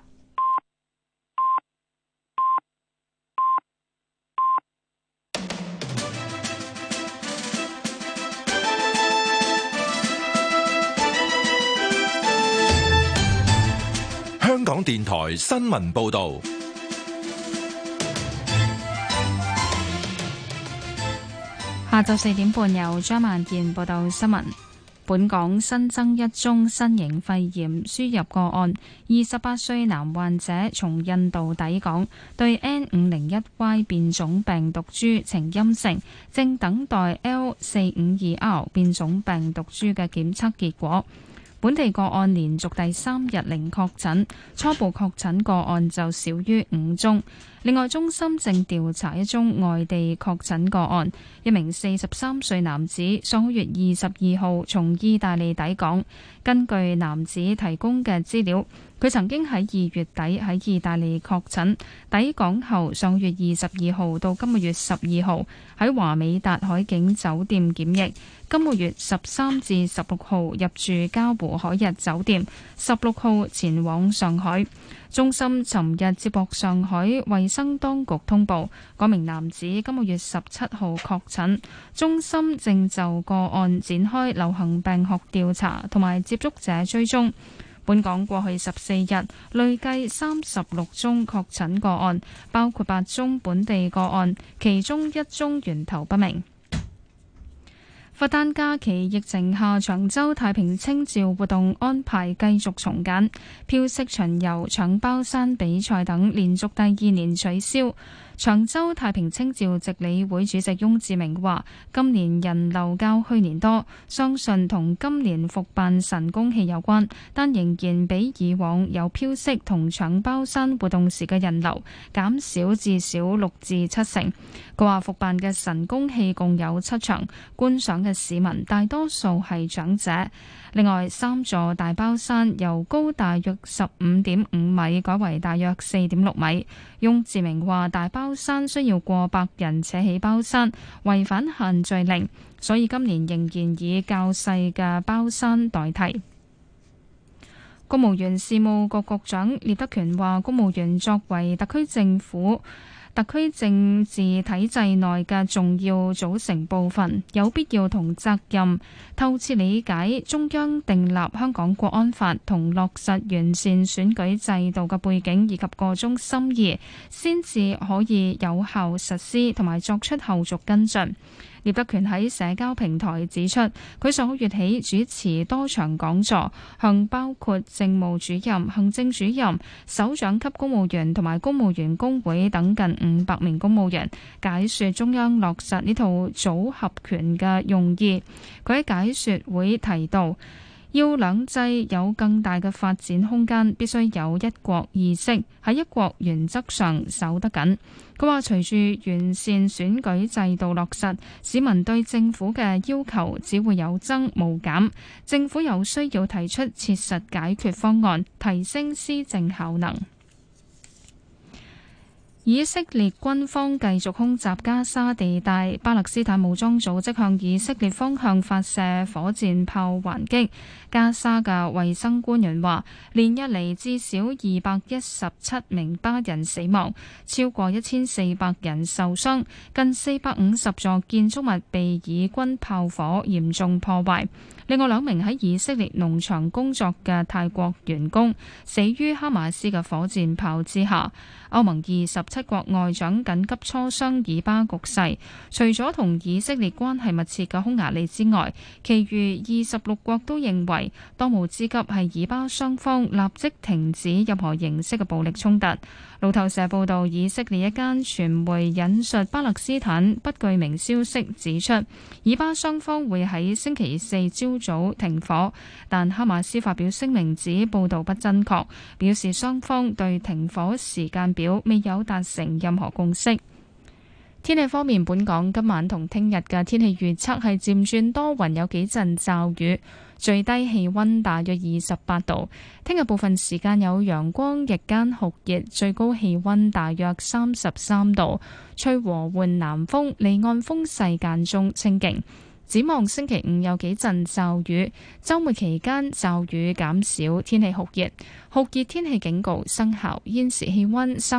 香港電台新聞報導， 下晝4點半由張萬健報道新聞。本港新增一宗新型肺炎輸入個案，28歲男患者從印度抵港，對 N501Y 變種病毒株呈陰性，正等待 L452R 變種病毒株嘅檢測結果。本地個案連續第3日零確診，初步確診個案就少於5宗。另外，中心正調查一宗外地確診個案，一名43歲男子上個月22號從意大利抵港。根據男子提供嘅資料，佢曾經喺2月底喺意大利確診，抵港後上個月22號到今個月12號喺華美達海景酒店檢疫，今個月13至16號入住嘉湖海逸酒店，16號前往上海。中心尋日接獲上海衛生當局通報，嗰名男子今個月17號確診。中心正就個案展開流行病學調查同埋接觸者追蹤。本港過去14日累計36宗確診個案，包括8宗本地個案，其中1宗源頭不明。佛誕假期疫情下，長洲太平清醮活動安排繼續從簡，飄色巡遊、搶包山比賽等連續第2年取消。長洲太平清醮值理會主席翁志明話：今年人流較去年多，相信同今年復辦神功戲有關，但仍然比以往有飄色同搶包山活動時嘅人流減少至少6至7成。佢話復辦嘅神功戲共有7場，觀賞嘅市民大多數係長者。另外，3座大包山由高大約15.5米改為大約4.6米。翁志明話：大包山需要過百人扯起包山，違反限聚令，所以今年仍然以較細嘅包山代替。公務員事務局局長聶德權話：公務員作為特區政府特區政治體制內嘅重要組成部分，有必要同責任透徹理解中央訂立香港國安法同落實完善選舉制度嘅背景以及個中心意，先至可以有效實施同埋作出後續跟進。聶德權喺社交平台指出，佢上個月起主持多場講座，向包括政務主任、行政主任、首長級公務員同埋公務員工會等近500名公務員解說中央落實呢套組合拳嘅用意。佢喺解說會提到，要兩制有更大嘅發展空間，必須有一國意識，喺一國原則上守得緊。佢話隨住完善選舉制度落實，市民對政府嘅要求只會有增無減，政府有需要提出切實解決方案，提升施政效能。以色列軍方繼續空襲加沙地帶，巴勒斯坦武裝組織向以色列方向發射火箭炮還擊。加沙嘅衛生官員話，連日嚟至少217名巴人死亡，超過1400人受傷，近450座建築物被以軍炮火嚴重破壞。另外2名喺以色列農場工作嘅泰國員工死於哈馬斯嘅火箭炮之下。歐盟27國外長緊急磋商以巴局勢，除咗同以色列關係密切嘅匈牙利之外，其餘26國都認為當務之急係以巴雙方立即停止任何形式嘅暴力衝突。路透社報道，以色列一間傳媒引述巴勒斯坦不具名消息指出，以巴雙方會喺星期4朝早停火，但哈馬斯發表聲明指報道不真確，表示雙方對停火時間表未有達成任何共識。天氣方面，本港今晚同聽日嘅天氣預測係漸轉多雲，有幾陣驟雨，最低氣溫大約28度。聽日部分時間有陽光，日間酷熱，最高氣溫大約33度，吹和緩南風，離岸風勢間中清勁。展望星期5有幾陣驟雨，週末期間驟雨減少，天氣酷熱，酷熱天氣警告生效。現時氣溫